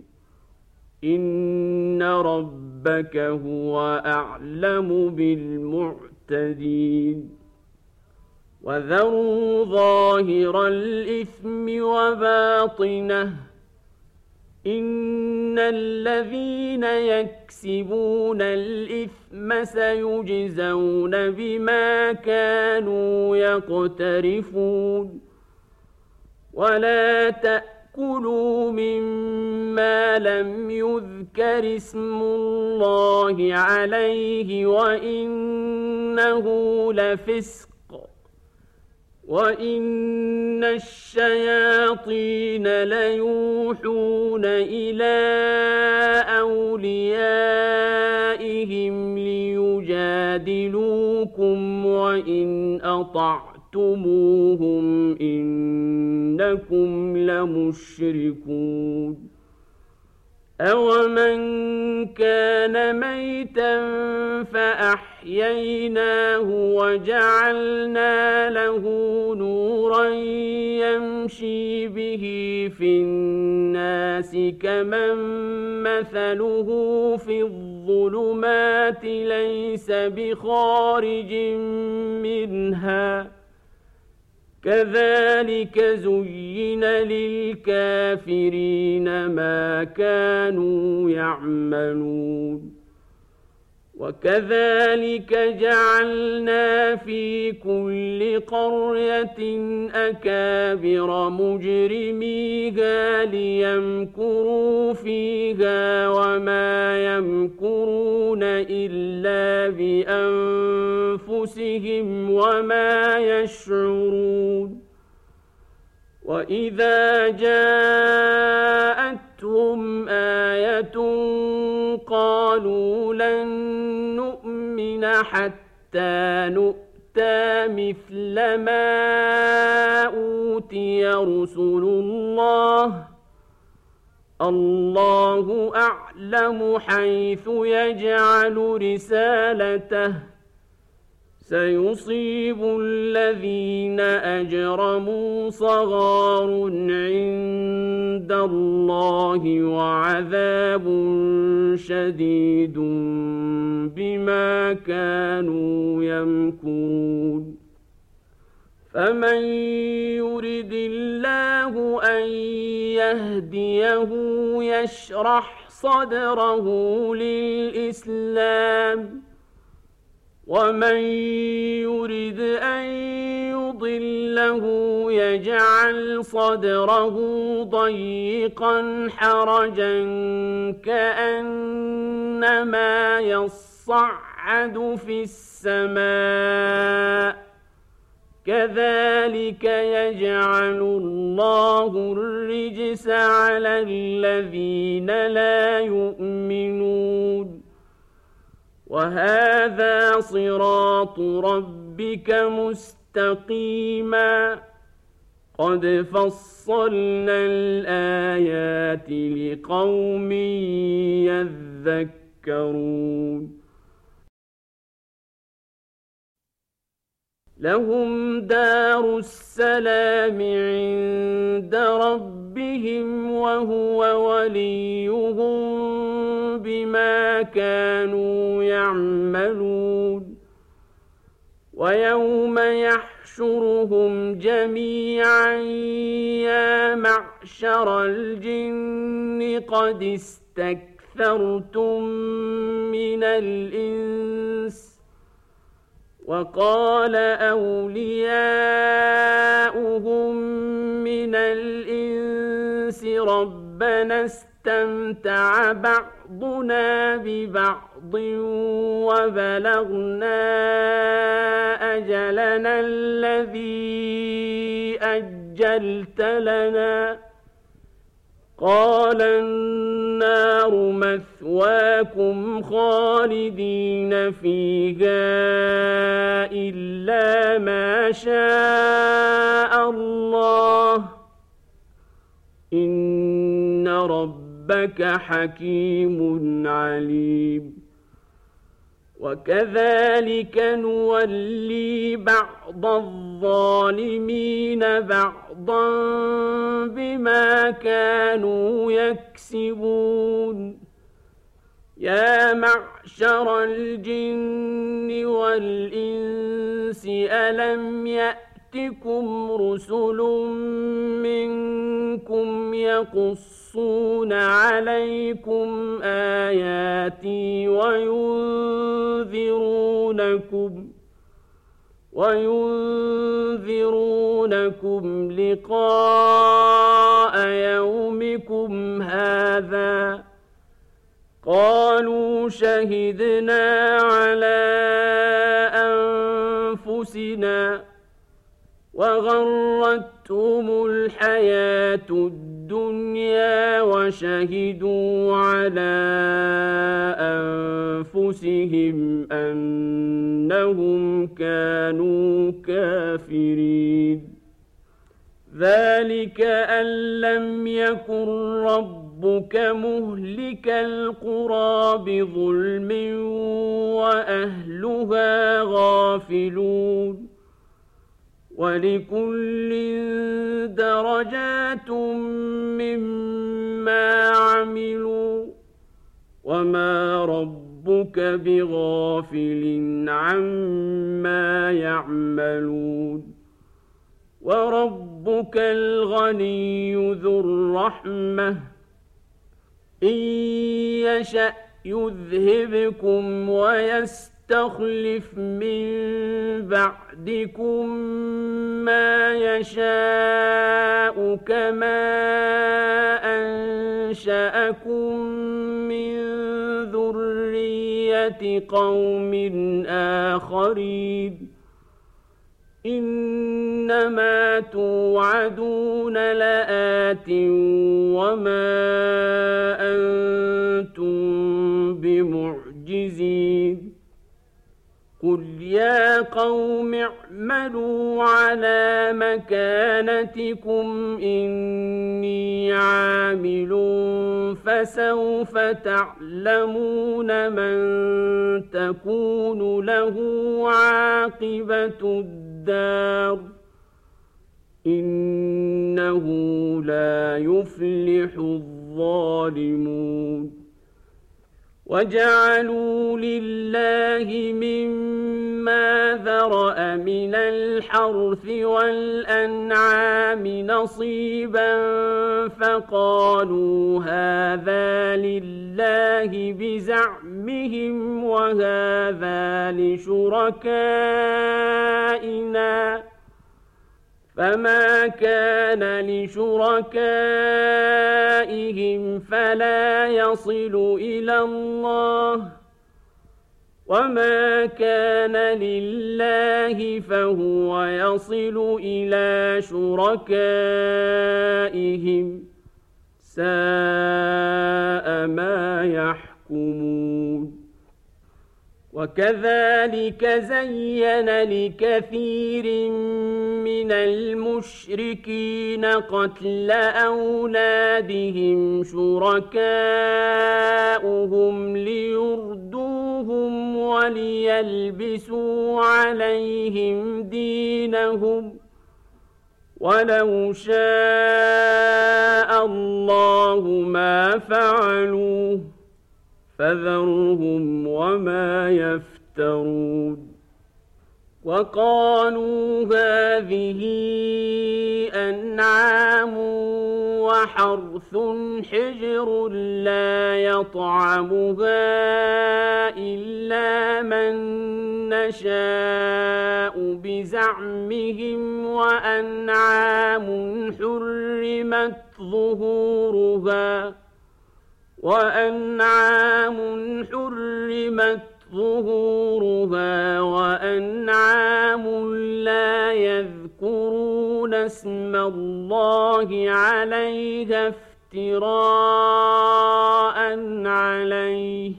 إن ربك هو أعلم بالمعتدين وذروا ظاهر الإثم وباطنه إن الذين يكسبون الإثم سيجزون بما كانوا يقترفون ولا تأكلوا مما لم يذكر اسم الله عليه وإنه لفسق وإن الشياطين ليوحون إلى أوليائهم ليجادلوكم وإن أطعتموهم إنكم لمشركون أَوَمَنْ كَانَ مَيْتًا فَأَحْيَيْنَاهُ وَجَعَلْنَا لَهُ نُورًا يَمْشِي بِهِ فِي النَّاسِ كَمَنْ مَثَلُهُ فِي الظُّلُمَاتِ لَيْسَ بِخَارِجٍ مِنْهَا كذلك زين للكافرين ما كانوا يعملون وكذلك جعلنا في كل قرية أكابر مجرميها ليمكروا فيها وما يمكرون إلا بأنفسهم وما يشعرون وإذا جاءتهم آية قالوا لن نؤمن حتى نؤتى مثل ما أوتي رسل الله الله أعلم حيث يجعل رسالته سيصيب الذين أجرموا صغار عند الله وعذاب شديد بما كانوا يمكرون فمن يرد الله أن يهديه يشرح صدره للإسلام ومن يرد أن يضله يجعل صدره ضيقا حرجا كأنما يصعد في السماء كذلك يجعل الله الرجس على الذين لا يؤمنون وهذا صراط ربك مستقيما قد فصلنا الآيات لقوم يذكرون لهم دار السلام عند ربهم وهو وليهم بما كانوا يعملون ويوم يحشرهم جميعا يا معشر الجن قد استكثرتم من الإنس وقال أولياؤهم من الإنس ربنا استمتع بعضنا ببعض وبلغنا أجلنا الذي أجلت لنا قال النار مثواكم خالدين فيها إلا ما شاء الله إن ربك حكيم عليم وكذلك نولي بعض الظالمين بعضا بما كانوا يكسبون يا معشر الجن والإنس ألم يأتكم رسل منكم يقصون عليكم آياتي وينذرونكم وينذرونكم لقاء يومكم هذا قالوا شهدنا على أنفسنا وغرتهم الحياة الدنيا وشهدوا على أنفسهم أنهم كانوا كافرين ذلك أن لم يكن ربك مهلك القرى بظلم وأهلها غافلون ولكل درجات مما عملوا وما ربك بغافل عما يعملون وربك الغني ذو الرحمة إن يشأ يذهبكم ويستخلف من بعدكم ما يشاء كما أنشأكم من ذرية قوم آخرين إنما توعدون لآت وما أنتم بمعجزين قل يا قوم اعملوا على مكانتكم إني عامل فسوف تعلمون من تكون له عاقبة الدار إنه لا يفلح الظالمون وجعلوا لله مما ذرأ من الحرث والأنعام نصيبا فقالوا هذا لله بزعمهم وهذا لشركائنا فما كان لشركائهم فلا يصل إلى الله وما كان لله فهو يصل إلى شركائهم ساء ما يحكمون وكذلك زين لكثير من المشركين قتل أولادهم شركاؤهم ليردوهم وليلبسوا عليهم دينهم ولو شاء الله ما فعلوه فذرهم وما يفترون وقالوا هذه أنعام وحرث حجر لا يطعمها إلا من نشاء بزعمهم وأنعام حرمت ظهورها وأنعام حرمت ظهورها وأنعام لا يذكرون اسم الله عليها افتراء عليه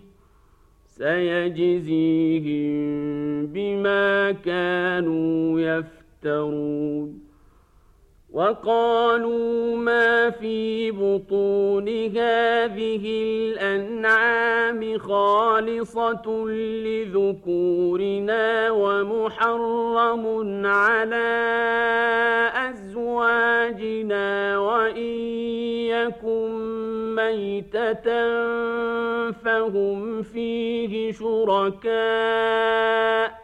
سيجزيهم بما كانوا يفترون وقالوا ما في بطون هذه الأنعام خالصة لذكورنا ومحرم على أزواجنا وإن يكن ميتة فهم فيه شركاء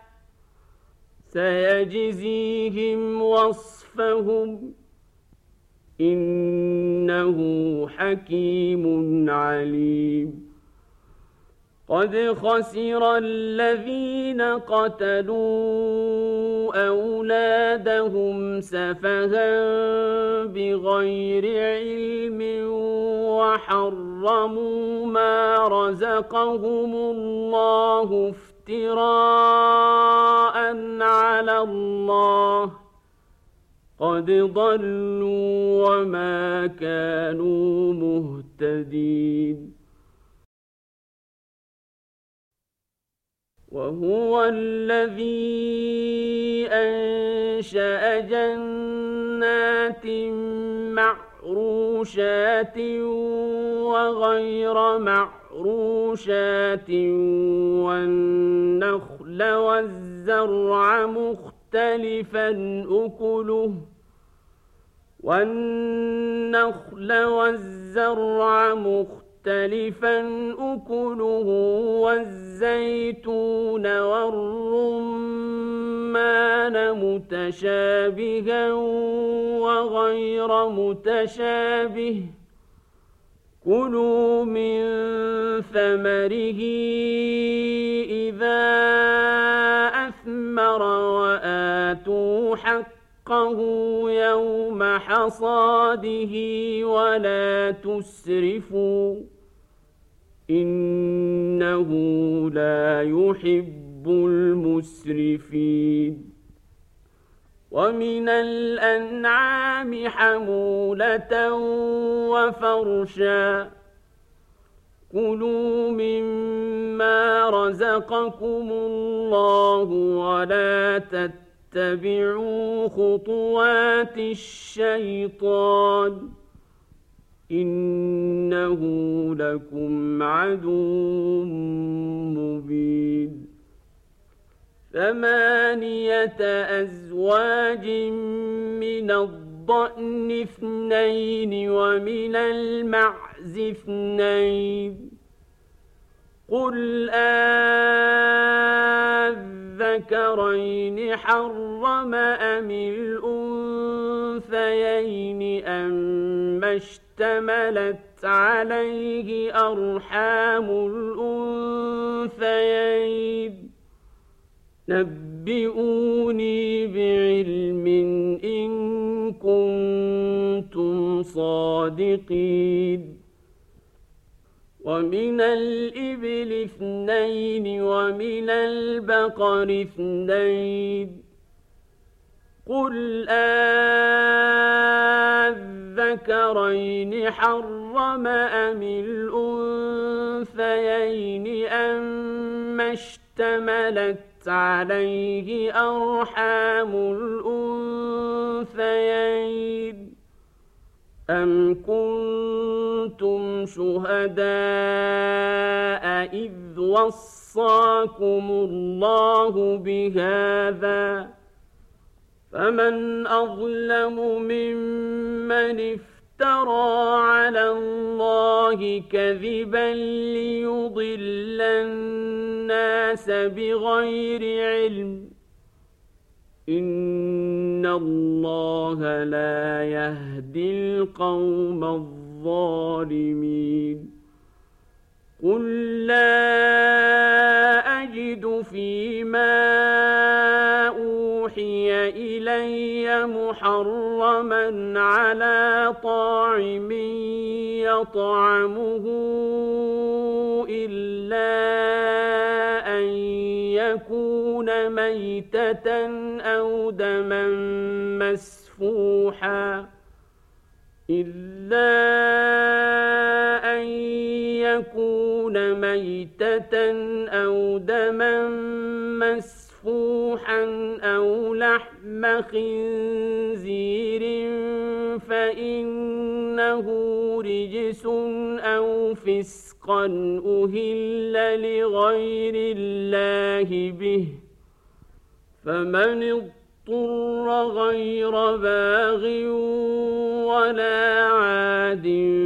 سيجزيهم وصفهم إنه حكيم عليم قد خسر الذين قتلوا أولادهم سفها بغير علم وحرموا ما رزقهم الله افتراء على الله قد ضلوا وما كانوا مهتدين وهو الذي أنشأ جنات معروشات وغير معروشات والنخل والزرع مختلفا أكله والنخل والزرع مختلفا أكله والزيتون والرمان متشابها وغير متشابه كلوا من ثمره إذا أثمر وآتوا حقه يوم حصاده ولا تسرفوا إنه لا يحب المسرفين ومن الأنعام حمولة وفرشا كلوا مما رزقكم الله ولا تتبعوا خطوات الشيطان إنه لكم عدو مبين ثمانية أزواج من الضأن اثنين ومن المعز اثنين قل أذكرين حرم أم الأنثيين أما اشتملت عليه أرحام الأنثيين نبئوني بعلم إن كنتم صادقين ومن الإبل اثنين ومن البقر اثنين قل أذكرين حرم أم الأنثيين أما اشتملت عليه أرحام الأنثيين أم كنتم شهداء إذ وصاكم الله بهذا فمن أظلم ممن افترى على الله كذبا ليضل الناس بغير علم إن الله لا يهدي القوم الظالمين قل لا أجد فيما أوحي إلي محرما على طاعم يطعمه إلا أن يكون ميتة أو دما مسفوحا إلا أن يكون ميتة أو دما مسفوحا أو لحم خنزير رجس أو فسقا أهل لغير الله به فمن اضطر غير باغ ولا عاد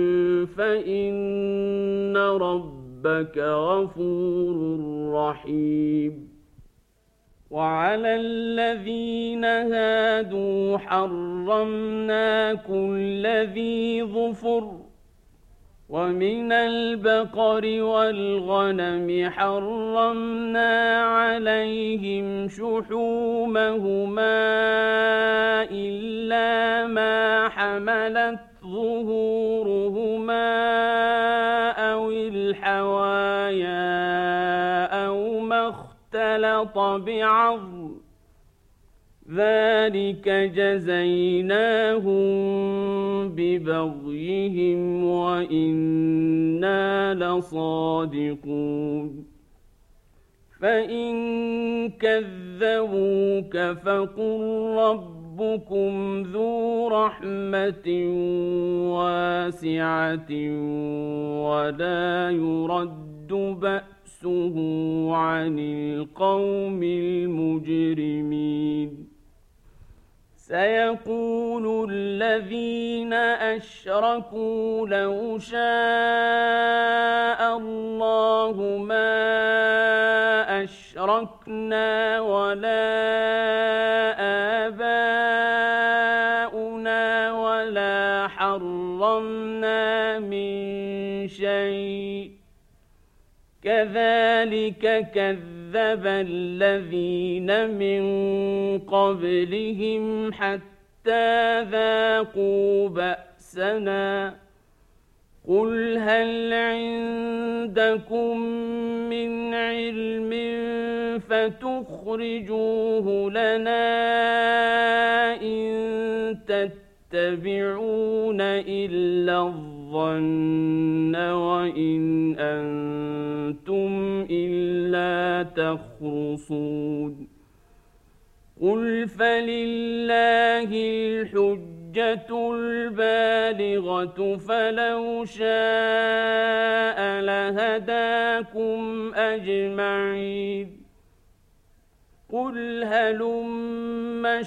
فإن ربك غفور رحيم وعلى الذين هادوا حرمنا كل ذي ظفر ومن البقر والغنم حرمنا عليهم شحومهما إلا ما حملت ظهورهما أو الحوايا أو ما اختلط بعظم ذلك جزيناهم ببغيهم وإنا لصادقون فإن كذبوك فقل ربكم ذو رحمة واسعة ولا يرد بأسه عن القوم المجرمين سيقول الذين أشركوا لو شاء الله ما أشركنا ولا آباؤنا ولا حرمنا من شيء كذلك كذب الذين من قبلهم حتى ذاقوا بأسنا قل هل عندكم من علم فتخرجوه لنا إن تتبعون إلا الظن وإن أنتم إلا تخرصون قل فلله الحجة البالغة فلو شاء لهداكم أجمعين قل هلم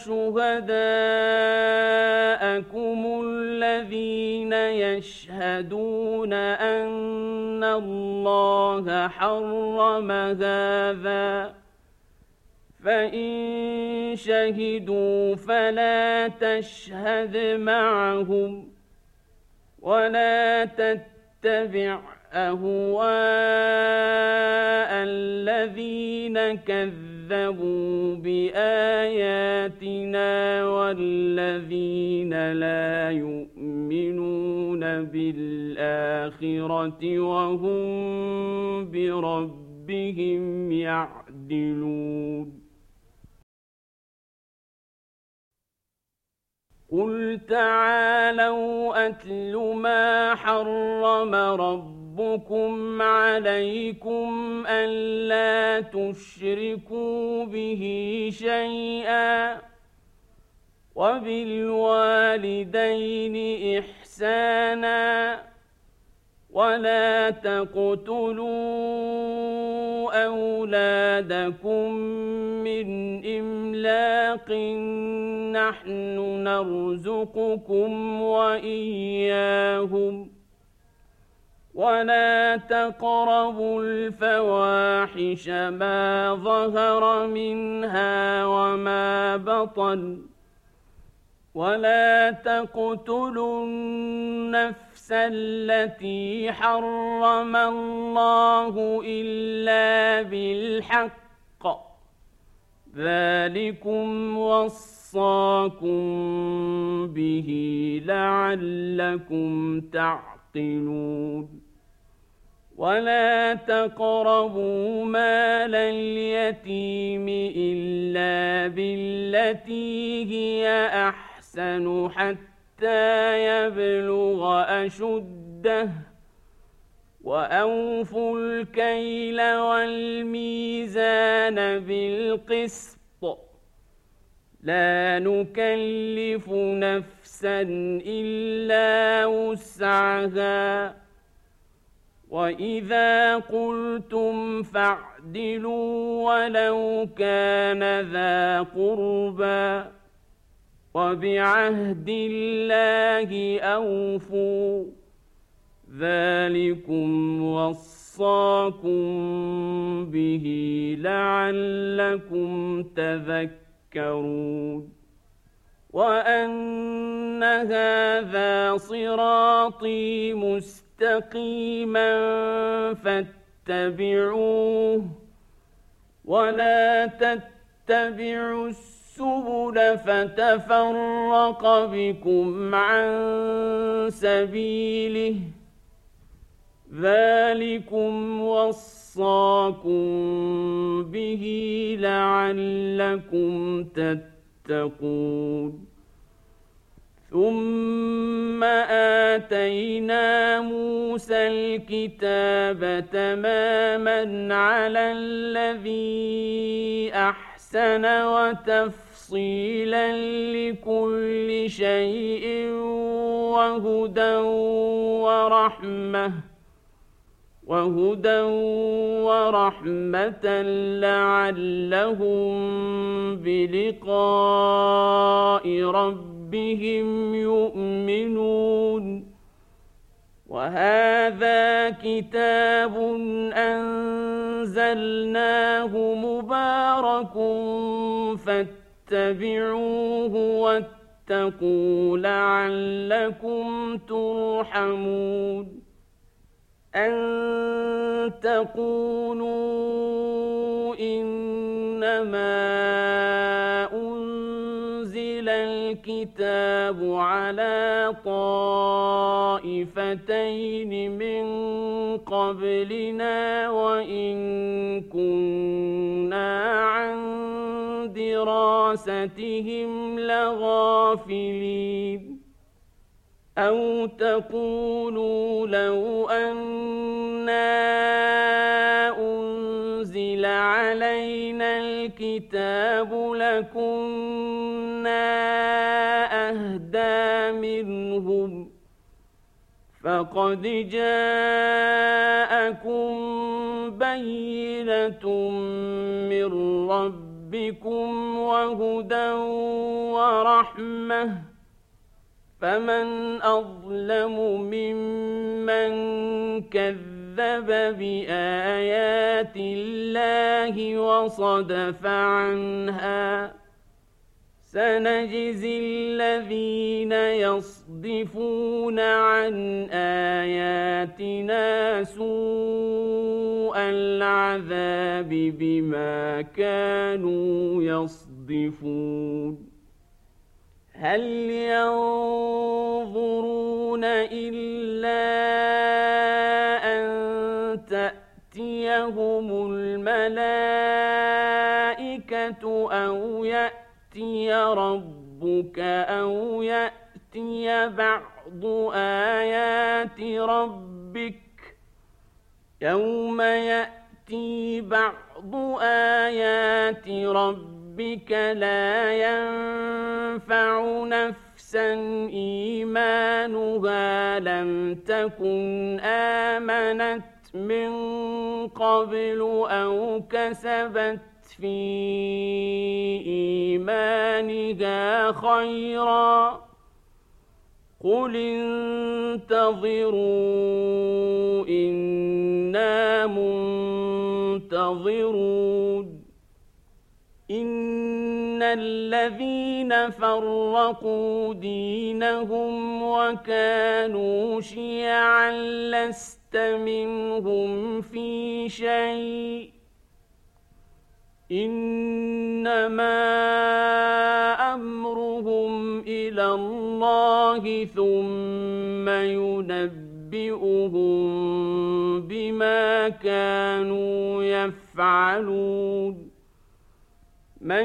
شهداءكم الذين يشهدون أن الله حرم هذا فإن شهدوا فلا تشهد معهم ولا تتبع أهواء الذين كذبوا بآياتنا والذين لا يؤمنون بالآخرة وهم بربهم يعدلون قل تعالوا أتل ما حرم ربكم عليكم ألا تشركوا به شيئا وبالوالدين إحسانا ولا تقتلوا أولادكم من إملاق نحن نرزقكم وإياهم ولا تقربوا الفواحش ما ظهر منها وما بطن ولا تقتلوا النفس التي حرم الله إلا بالحق ذلكم وصاكم به لعلكم تعقلون ولا تقربوا مال اليتيم إلا بالتي هي أحسن حتى يبلغ أشده وأوفوا الكيل والميزان بالقسط لا نكلف نفسا إلا وسعها وإذا قلتم فاعدلوا ولو كان ذا قربى وبعهد الله أوفوا ذلكم وصاكم به لعلكم تذكرون وأن هذا صراطي مستقيما فاتبعوه ولا تتبعوا السبل فتفرق بكم عن سبيله ذلكم وصاكم به لعلكم تتقون ثم آتينا موسى الكتاب تماما على الذي أحسن وتفصيلا لكل شيء وهدى ورحمة وهدى ورحمة لعلهم بلقاء ربهم يؤمنون وهذا كتاب أنزلناه مبارك فاتبعوه واتقوا لعلكم ترحمون أن تقولوا إنما أنزل الكتاب على طائفتين من قبلنا وإن كنا عن دراستهم لغافلين أو تقولوا لو أنا أنزل علينا الكتاب لكنا أهدى منهم فقد جاءكم بينة من ربكم وهدى ورحمة فمن أظلم ممن كذب بآيات الله وصدف عنها سنجزي الذين يصدفون عن آياتنا سوء العذاب بما كانوا يصدفون هل ينظرون إلا أن تأتيهم الملائكة أو يأتي ربك أو يأتي بعض آيات ربك يوم يأتي بعض آيات ربك ربك لا ينفع نفسا إيمانها لم تكن آمنت من قبل أو كسبت في إيمانها خيرا قل انتظروا إنا منتظرون إن الذين فرقوا دينهم وكانوا شيعا لست منهم في شيء إنما أمرهم إلى الله ثم ينبئهم بما كانوا يفعلون من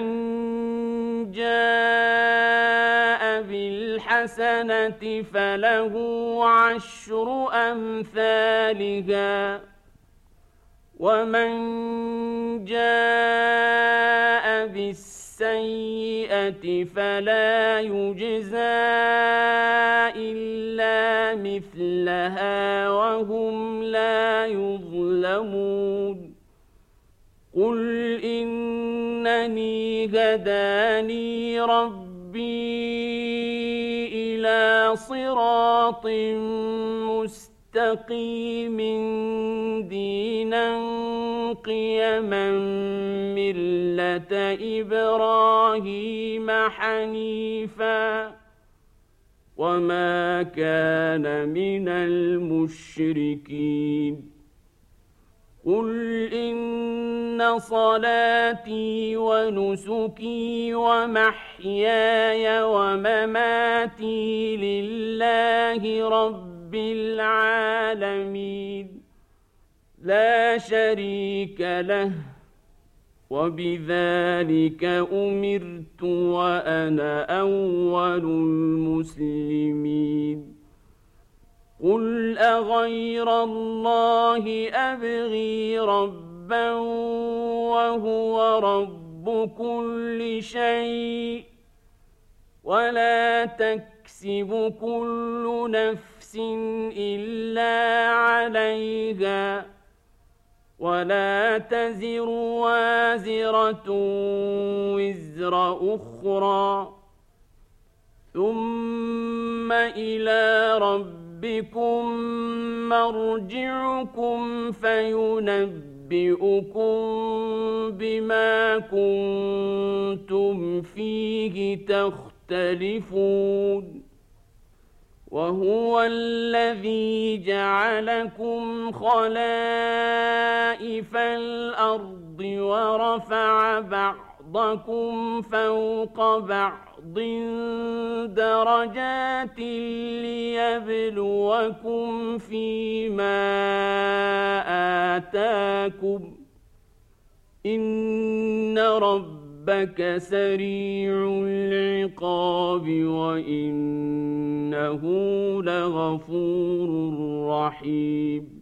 جاء بالحسنة فله عشر أمثالها ومن جاء بالسيئة السيئة فلا يجزى إلا مثلها وهم لا يظلمون قل إنني هداني ربي إلى صراط مستقيم دينا قيما ملة إبراهيم حنيفا وما كان من المشركين قل إن صلاتي ونسكي ومحياي ومماتي لله رب العالمين لا شريك له وبذلك أمرت وأنا أول المسلمين قل أغير الله أبغي ربا وهو رب كل شيء ولا تكسب كل نفس إلا عليها ولا تزر وازرة وزر أخرى ثم إلى ربكم ربكم مرجعكم فينبئكم بما كنتم فيه تختلفون وهو الذي جعلكم خلائف الأرض ورفع بعضكم فوق بعض درجات ليبلوكم فيما آتاكم إن ربك سريع العقاب وإنه لغفور رحيم